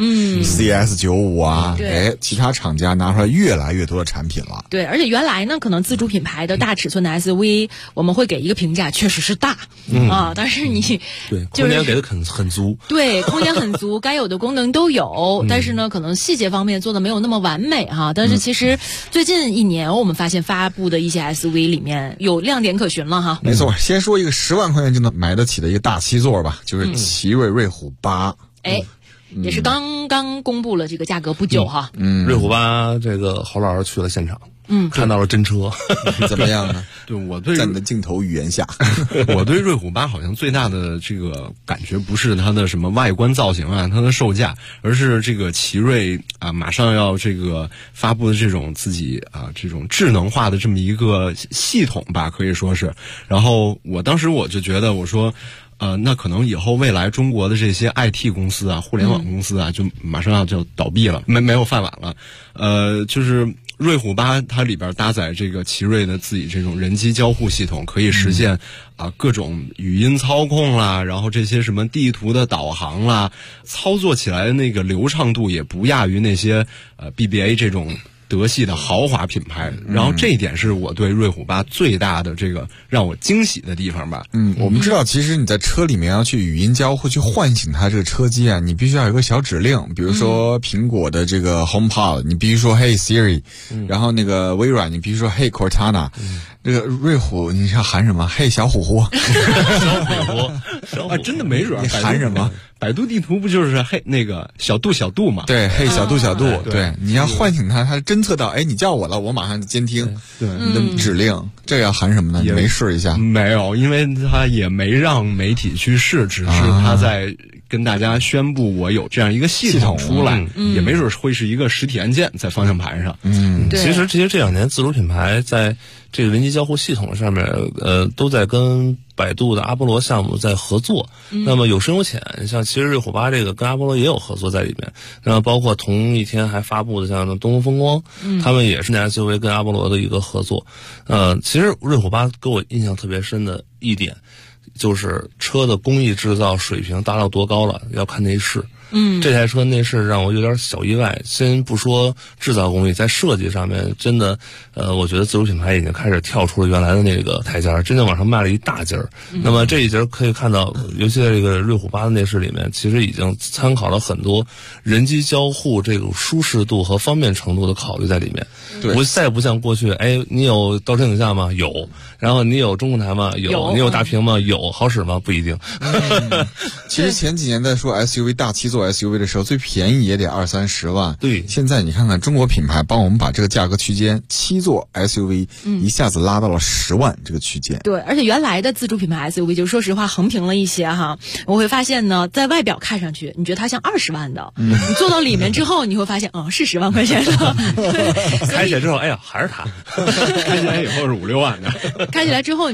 ，CS95 啊，其他厂家拿出来越来越多的产品了。 对，而且原来呢，可能自主品牌的大尺寸的 SUV，我们会给一个评价，确实是大但是你对空间给的很足， 对，空间很足，该有的功能都有，但是呢，可能细节方面做的没有那么完美哈。但是其实最近1年，我们发现发布的一些 SUV 里面有亮点可循了哈。 没错，先说一个10万块钱就能买得起的一个大7座吧，就是奇瑞瑞虎8。 也是刚刚公布了这个价格不久哈。 瑞虎8这个侯老师去了现场，看到了真车， 怎么样呢？ 对，我对在你的镜头语言下， 我对瑞虎8好像最大的这个感觉不是它的什么外观造型啊，它的售价，而是这个奇瑞啊马上要这个发布的这种自己这种智能化的这么一个系统吧，可以说是。然后当时我就觉得，我说。那可能以后未来中国的这些 IT 公司啊，互联网公司啊，就马上就倒闭了，没有饭碗了。就是瑞虎8它里边搭载这个奇瑞的自己这种人机交互系统，可以实现各种语音操控啦，然后这些什么地图的导航啦，操作起来的那个流畅度也不亚于那些BBA 这种德系的豪华品牌，然后这一点是我对瑞虎8最大的这个让我惊喜的地方吧。 我们知道，其实你在车里面要去语音交互去唤醒它这个车机啊，你必须要有一个小指令，比如说苹果的这个 HomePod， 你必须说 Hey Siri，然后那个微软你必须说 Hey Cortana，这个瑞虎你要喊什么 Hey 小虎虎， 小虎真的没准你喊什么？ 百度地图不就是嘿那个小度嘛？ 对，嘿小度，对，你要唤醒它侦测到，你叫我了，我马上监听你的指令。这个要喊什么呢？你没试一下？ 没有，因为他也没让媒体去试，只是他在跟大家宣布我有这样一个系统出来，也没准会是一个实体按键在方向盘上。 其实这2年自主品牌在这个人机交互系统上面，都在跟百度的阿波罗项目在合作。那么有深有浅，像其实瑞虎8这个跟阿波罗也有合作在里面。然后包括同一天还发布的像东风风光，他们也是SUV跟阿波罗的一个合作。其实瑞虎8给我印象特别深的一点，就是车的工艺制造水平达到多高了，要看内饰。这台车内饰让我有点小意外。先不说制造工艺，在设计上面真的，我觉得自主品牌已经开始跳出了原来的那个台阶，真正往上迈了一大截儿。那么这一截可以看到，尤其在这个瑞虎8的内饰里面，其实已经参考了很多人机交互这种舒适度和方便程度的考虑在里面。我再不像过去，你有倒车影像吗？有。然后你有中控台吗？有。你有大屏吗？有。好使吗？不一定。 其实前几年在说 SUV 大7座 SUV 的时候，最便宜也得20-30万。 对， 现在你看看中国品牌帮我们把这个价格区间7座 SUV 一下子拉到了10万这个区间。 对，而且原来的自主品牌 SUV 就说实话横屏了一些哈，我会发现呢，在外表看上去你觉得它像20万的，你坐到里面之后你会发现是10万块钱的。 开起来之后，还是它。 开起来以后是5-6万的。 开起来之后你觉得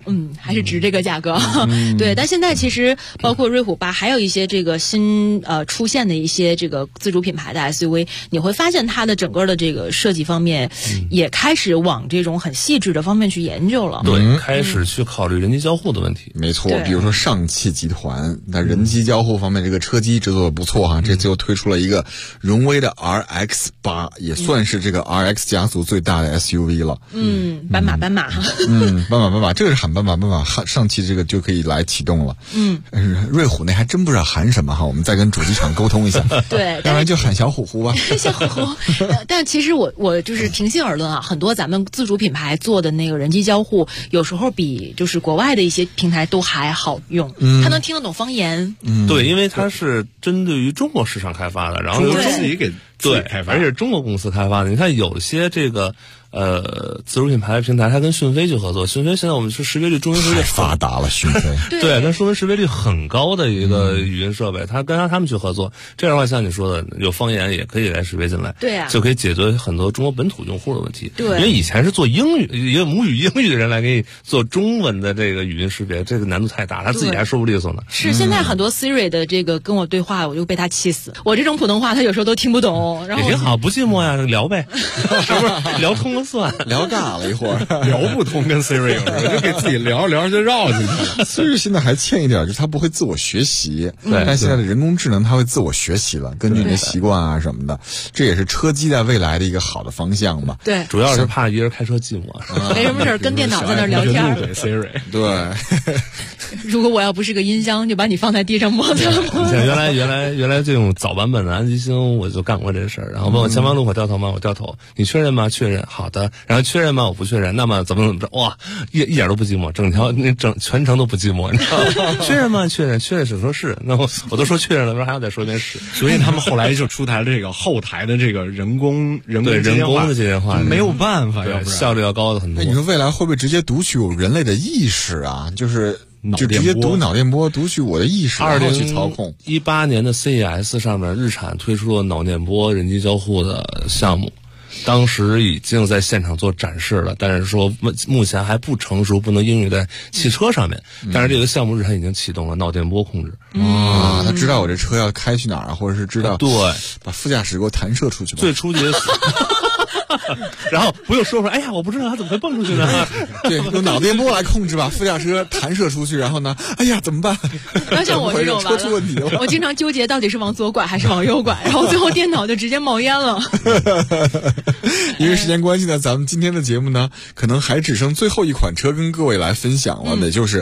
还是值这个价格。对，但现在其实包括瑞虎8，还有一些这个新出现的一些这个自主品牌的 SUV， 你会发现它的整个的这个设计方面也开始往这种很细致的方面去研究了。 对，开始去考虑人机交互的问题。 没错，比如说上汽集团在人机交互方面，这个车机制作的不错哈，这次又推出了一个荣威的 RX8，也算是这个 RX 家族最大的 SUV 了。 斑马斑马， 斑马，这个是喊斑马，上汽这个就可以来启动了。瑞虎那还真不知道喊什么哈，我们再跟主机厂沟通一下。 对， 要不然就喊小虎虎吧。 小虎虎，但其实我就是平心而论啊，很多咱们自主品牌做的那个人机交互，有时候比就是国外的一些平台都还好用。它能听得懂方言。 对，因为它是针对于中国市场开发的，然后自己给自己开发， 而且是中国公司开发的。你看有些这个自主品牌平台，它跟讯飞去合作。讯飞现在我们是识别率中文识别率发达了，讯飞对，跟中文识别率很高的一个语音设备，它跟他们去合作，这样的话像你说的，有方言也可以来识别进来， 对啊， 就可以解决很多中国本土用户的问题。 对， 因为以前是做英语，一个母语英语的人来给你做中文的这个语音识别，这个难度太大，他自己还说不利索呢。 是，现在很多 Siri 的这个跟我对话，我就被他气死。我这种普通话，他有时候都听不懂。然后也挺好，不寂寞呀，聊呗，是不是？聊通了算， 聊尬了一会儿， 聊不通跟 Siri 有时候就给自己聊聊就绕进去了。 Siri 现在还欠一点，就是它不会自我学习，但现在的人工智能它会自我学习了，根据你的习惯啊什么的，这也是车机在未来的一个好的方向吧。 对， 主要是怕一人开车寂寞， 没什么事跟电脑在那聊天。 Siri， 对。 如果我要不是个音箱，就把你放在地上摩擦摩擦。 原来这种早版本的安吉星，我就干过这事儿。然后问我前方路口掉头吗？我掉头。你确认吗？确认。好的。然后确认吗？我不确认。那么怎么着？哇，一点都不寂寞，全程都不寂寞，你知道吗？确认吗？确认只说是。那我都说确认了，还要再说一遍是。 所以他们后来就出台了这个后台的这个人工的接电话， 没有办法，要不然效率要高的很多。 你说未来会不会直接读取人类的意识啊？就直接读脑电波，读取我的意识，然后去操控。 2018年的 CES 上面，日产推出了脑电波人机交互的项目，当时已经在现场做展示了，但是说目前还不成熟，不能应用在汽车上面。但是这个项目日产已经启动了脑电波控制。 他知道我这车要开去哪儿啊，或者是知道对， 把副驾驶给我弹射出去吧。 最初级的。然后不用说哎呀，我不知道他怎么会蹦出去呢？ 对，用脑电波来控制吧，副驾车弹射出去，然后呢，哎呀，怎么办？ 要像我这种车出问题了， 我经常纠结到底是往左拐还是往右拐，然后最后电脑就直接冒烟了。 因为时间关系呢，咱们今天的节目呢，可能还只剩最后一款车跟各位来分享了，也就是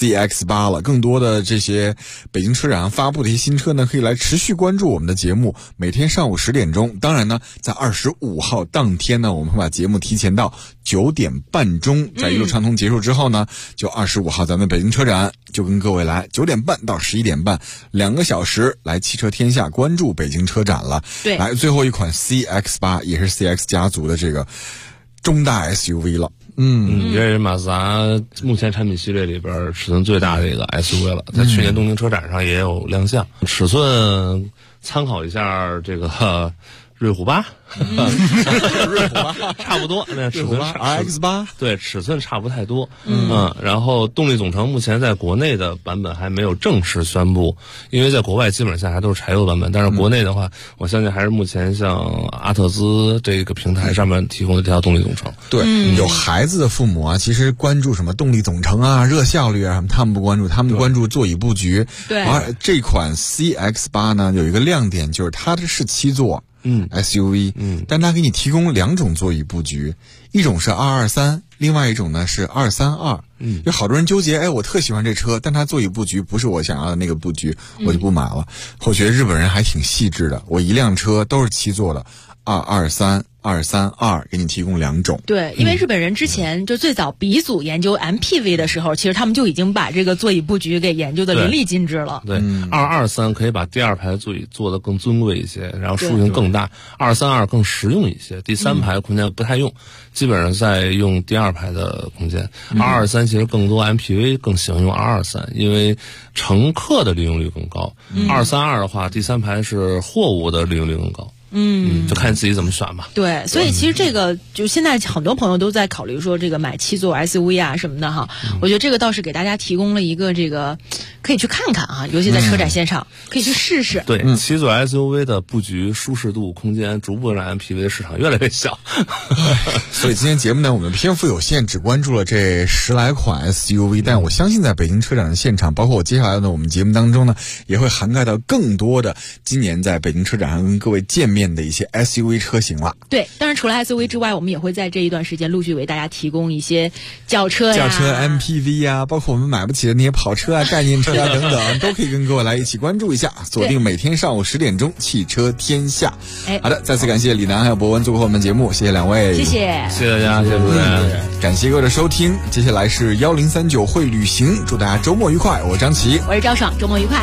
CX8 了。更多的这些北京车展上发布的一些新车呢，可以来持续关注我们的节目，每天上午10点钟。当然呢，在25号当天呢，我们会把节目提前到9点半钟，在一路畅通结束之后呢，就25号咱们北京车展就跟各位来9点半到11点半2个小时来汽车天下关注北京车展了。 对， 来最后一款 CX8 也是 CX 家族的这个中大 SUV 了。 这是马自达目前产品系列里边尺寸最大的一个 SUV 了，在去年东京车展上也有亮相，尺寸参考一下这个瑞虎8， 瑞虎8 差不多，那尺寸 RX8 对，尺寸差不太多。然后动力总成目前在国内的版本还没有正式宣布，因为在国外基本上还都是柴油版本，但是国内的话，我相信还是目前像阿特兹这个平台上面提供的这条动力总成。 对，有孩子的父母啊，其实关注什么动力总成啊、热效率啊什么，他们不关注，他们关注座椅布局。 对， 而这款 CX8 呢，有一个亮点就是它是7座。SUV，但它给你提供2种座椅布局，一种是223，另外一种呢是232。有好多人纠结，我特喜欢这车，但它座椅布局不是我想要的那个布局，我就不买了。我觉得日本人还挺细致的，我一辆车都是7座的，223、232给你提供2种。 对，因为日本人之前就最早鼻祖研究 MPV 的时候，其实他们就已经把这个座椅布局给研究的淋漓尽致了。 对，223可以把第2排座椅做得更尊贵一些，然后树性更大；232更实用一些，第3排空间不太用，基本上在用第2排的空间。223其实更多 MPV 更喜欢用223，因为乘客的利用率更高。232的话，第3排是货物的利用率更高。 就看自己怎么选吧。 对，所以其实这个就现在很多朋友都在考虑说这个买7座 SUV 啊什么的哈，我觉得这个倒是给大家提供了一个这个可以去看看啊，尤其在车展现场可以去试试。 对，7座 SUV 的布局、舒适度、空间逐步让 MPV 的市场越来越小。 所以今天节目呢，我们篇幅有限，只关注了这10来款 SUV， 但我相信在北京车展的现场，包括我接下来的我们节目当中呢，也会涵盖到更多的今年在北京车展上跟各位见面的一些 SUV 车型了。 对，当然除了 SUV 之外，我们也会在这一段时间陆续为大家提供一些轿车呀、 MPV 啊，包括我们买不起的那些跑车啊、概念车啊等等，都可以跟各位来一起关注一下。锁定每天上午10点钟，汽车天下。好的，再次感谢李楠还有博文做客我们节目，谢谢两位， 谢谢大家，谢谢主持人， 感谢各位的收听。接下来是1039会旅行，祝大家周末愉快。我是张琪， 我是赵爽，周末愉快。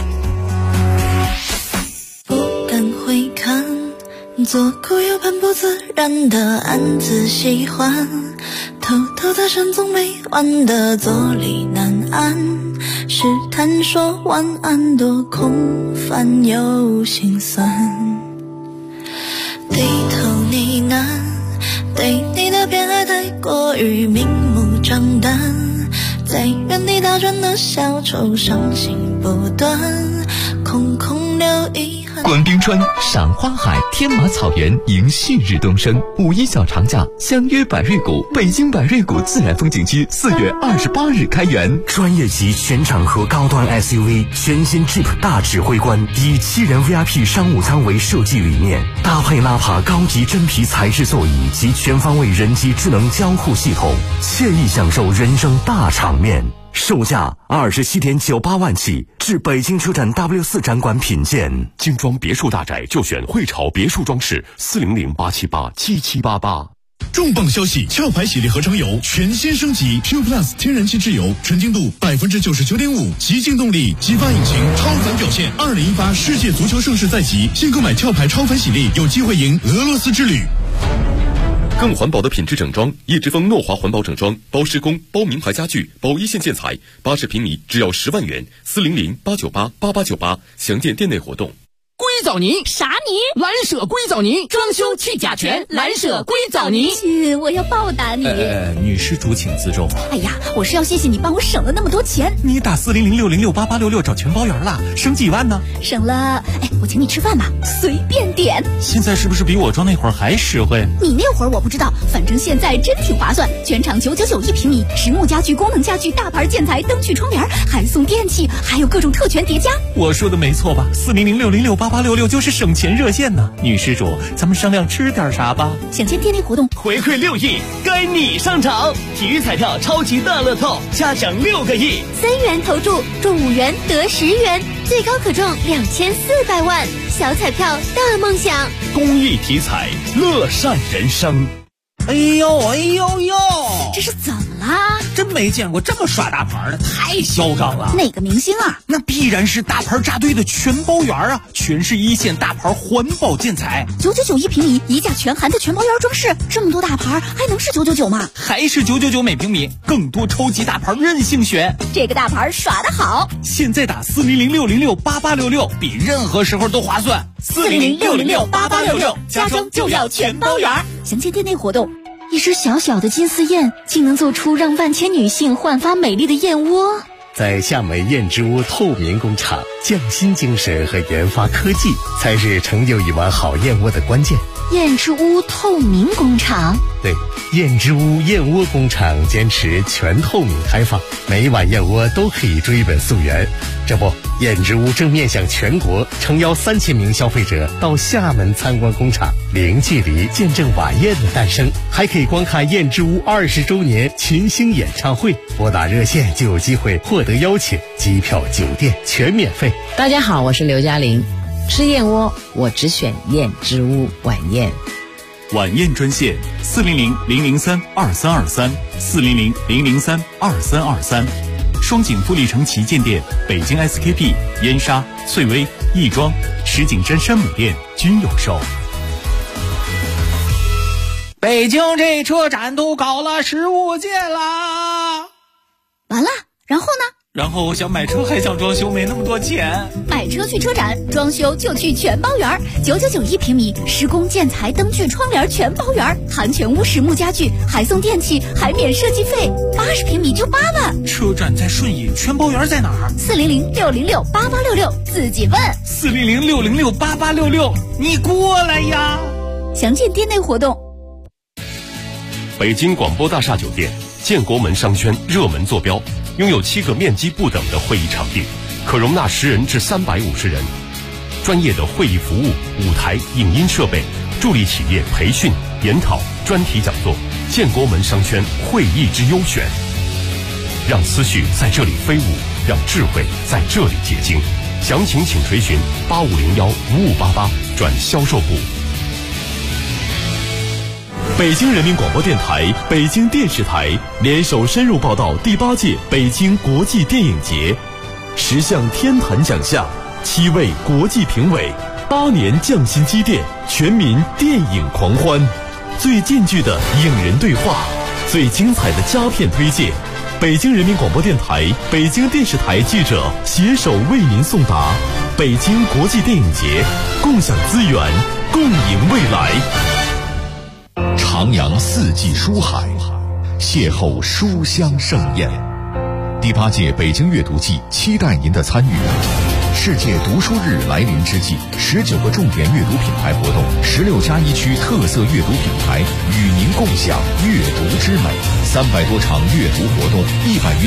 不敢回看，左顾右盼不自然的暗自喜欢，偷偷搭讪总没完的坐立难安，试探说晚安多空泛又心酸，低头呢喃，对你的偏爱太过于明目张胆，在原地打转的小丑伤心不断，空空留遗憾。 观冰川，赏花海，天马草原，迎旭日东升。5·1小长假，相约百瑞谷，北京百瑞谷自然风景区4月28日开园。 专业级全场合高端 SUV， 全新 Jeep 大指挥官，以7人 VIP 商务舱为设计理念，搭配纳帕高级真皮材质座椅及全方位人机智能交互系统，惬意享受人生大场面。售价27.98万起，至北京车展 W4 展馆品鉴。 精装别墅大宅就选汇潮别墅装饰，400-878-7788。 重磅消息！壳牌喜力合成油全新升级 ，Q Plus 天然气质油，纯净度99.5%，极净动力，激发引擎，超凡表现。2018世界足球盛世在即，新购买壳牌超凡喜力，有机会赢俄罗斯之旅。 更环保的品质整装，叶之峰诺华环保整装，包施工，包名牌家具，包一线建材，80平米只要10万元，400-898-8898，详见店内活动。 硅藻泥？啥泥？蓝舍硅藻泥，装修去甲醛，蓝舍硅藻泥。 亲，我要报答你。 女施主请自重。 哎呀，我是要谢谢你帮我省了那么多钱。 你打400-606-8866找全包圆了，省几万呢？ 省了，我请你吃饭吧，随便点。 现在是不是比我装那会儿还实惠？ 你那会儿我不知道，反正现在真挺划算，全场999一平米，实木家具、功能家具、大牌建材、灯具、窗帘，还送电器，还有各种特权叠加。 我说的没错吧？400-606-8866就是省钱热线呢。女施主，咱们商量吃点啥吧？ 想见店内活动， 回馈6亿，该你上场。体育彩票超级大乐透，加奖6个亿 ，3元投注，中5元得10元，最高可中2400万。小彩票大梦想， 公益体彩，乐善人生。 哎呦哎呦呦！ 这是怎么啦？ 真没见过这么耍大牌的，太嚣张了。 哪个明星啊？ 那必然是大牌扎堆的全包圆啊，全是一线大牌环保建材。 999一平米，一价全含的全包圆装饰，这么多大牌还能是999吗？ 还是999每平米，更多超级大牌任性选。 这个大牌耍得好！ 现在打400-606-8866，比任何时候都划算。 400-606-8866，家装就要全包圆。详见店内活动。一只小小的金丝燕，竟能做出让万千女性焕发美丽的燕窝。 在夏美燕之屋透明工厂，匠心精神和研发科技才是成就一碗好燕窝的关键。 燕之屋透明工厂， 对，燕之屋燕窝工厂坚持全透明开放，每一碗燕窝都可以追本溯源。这不，燕之屋正面向全国，诚邀3000名消费者到厦门参观工厂，零距离见证晚宴的诞生，还可以观看燕之屋20周年群星演唱会。拨打热线就有机会获得邀请，机票、酒店全免费。 大家好，我是刘嘉玲。吃燕窝，我只选燕之屋晚宴。 晚宴专线400-003-2323，400-003-2323。双井富力城旗舰店、北京 SKP、燕莎、翠微、亦庄、石景山山姆店均有售。 北京这车展都搞了15届啦！ 完了，然后呢？ 然后我想买车还想装修，没那么多钱。 买车去车展，装修就去全包园，9991平米，施工建材灯具窗帘全包园，含全屋实木家具，还送电器，还免设计费，80平米就8万。 车展在顺义，全包园在哪儿 ？400-606-8866，自己问。 400-606-8866，你过来呀！ 详见店内活动。 北京广播大厦酒店，建国门商圈热门坐标，拥有7个面积不等的会议场地，可容纳10人至350人。专业的会议服务、舞台、影音设备，助力企业培训、研讨、专题讲座。建国门商圈会议之优选，让思绪在这里飞舞，让智慧在这里结晶。详情请垂询8501-5588转销售部。 北京人民广播电台、北京电视台联手深入报道第8届北京国际电影节，10项天坛奖项，7位国际评委，8年匠心积淀，全民电影狂欢，最近距的影人对话，最精彩的佳片推荐。北京人民广播电台、北京电视台记者携手为您送达北京国际电影节，共享资源，共赢未来。 徜徉四季书海，邂逅书香盛宴。第8届北京阅读季期待您的参与。世界读书日来临之际，19个重点阅读品牌活动，16+1区特色阅读品牌与您共享阅读之美，300多场阅读活动，100余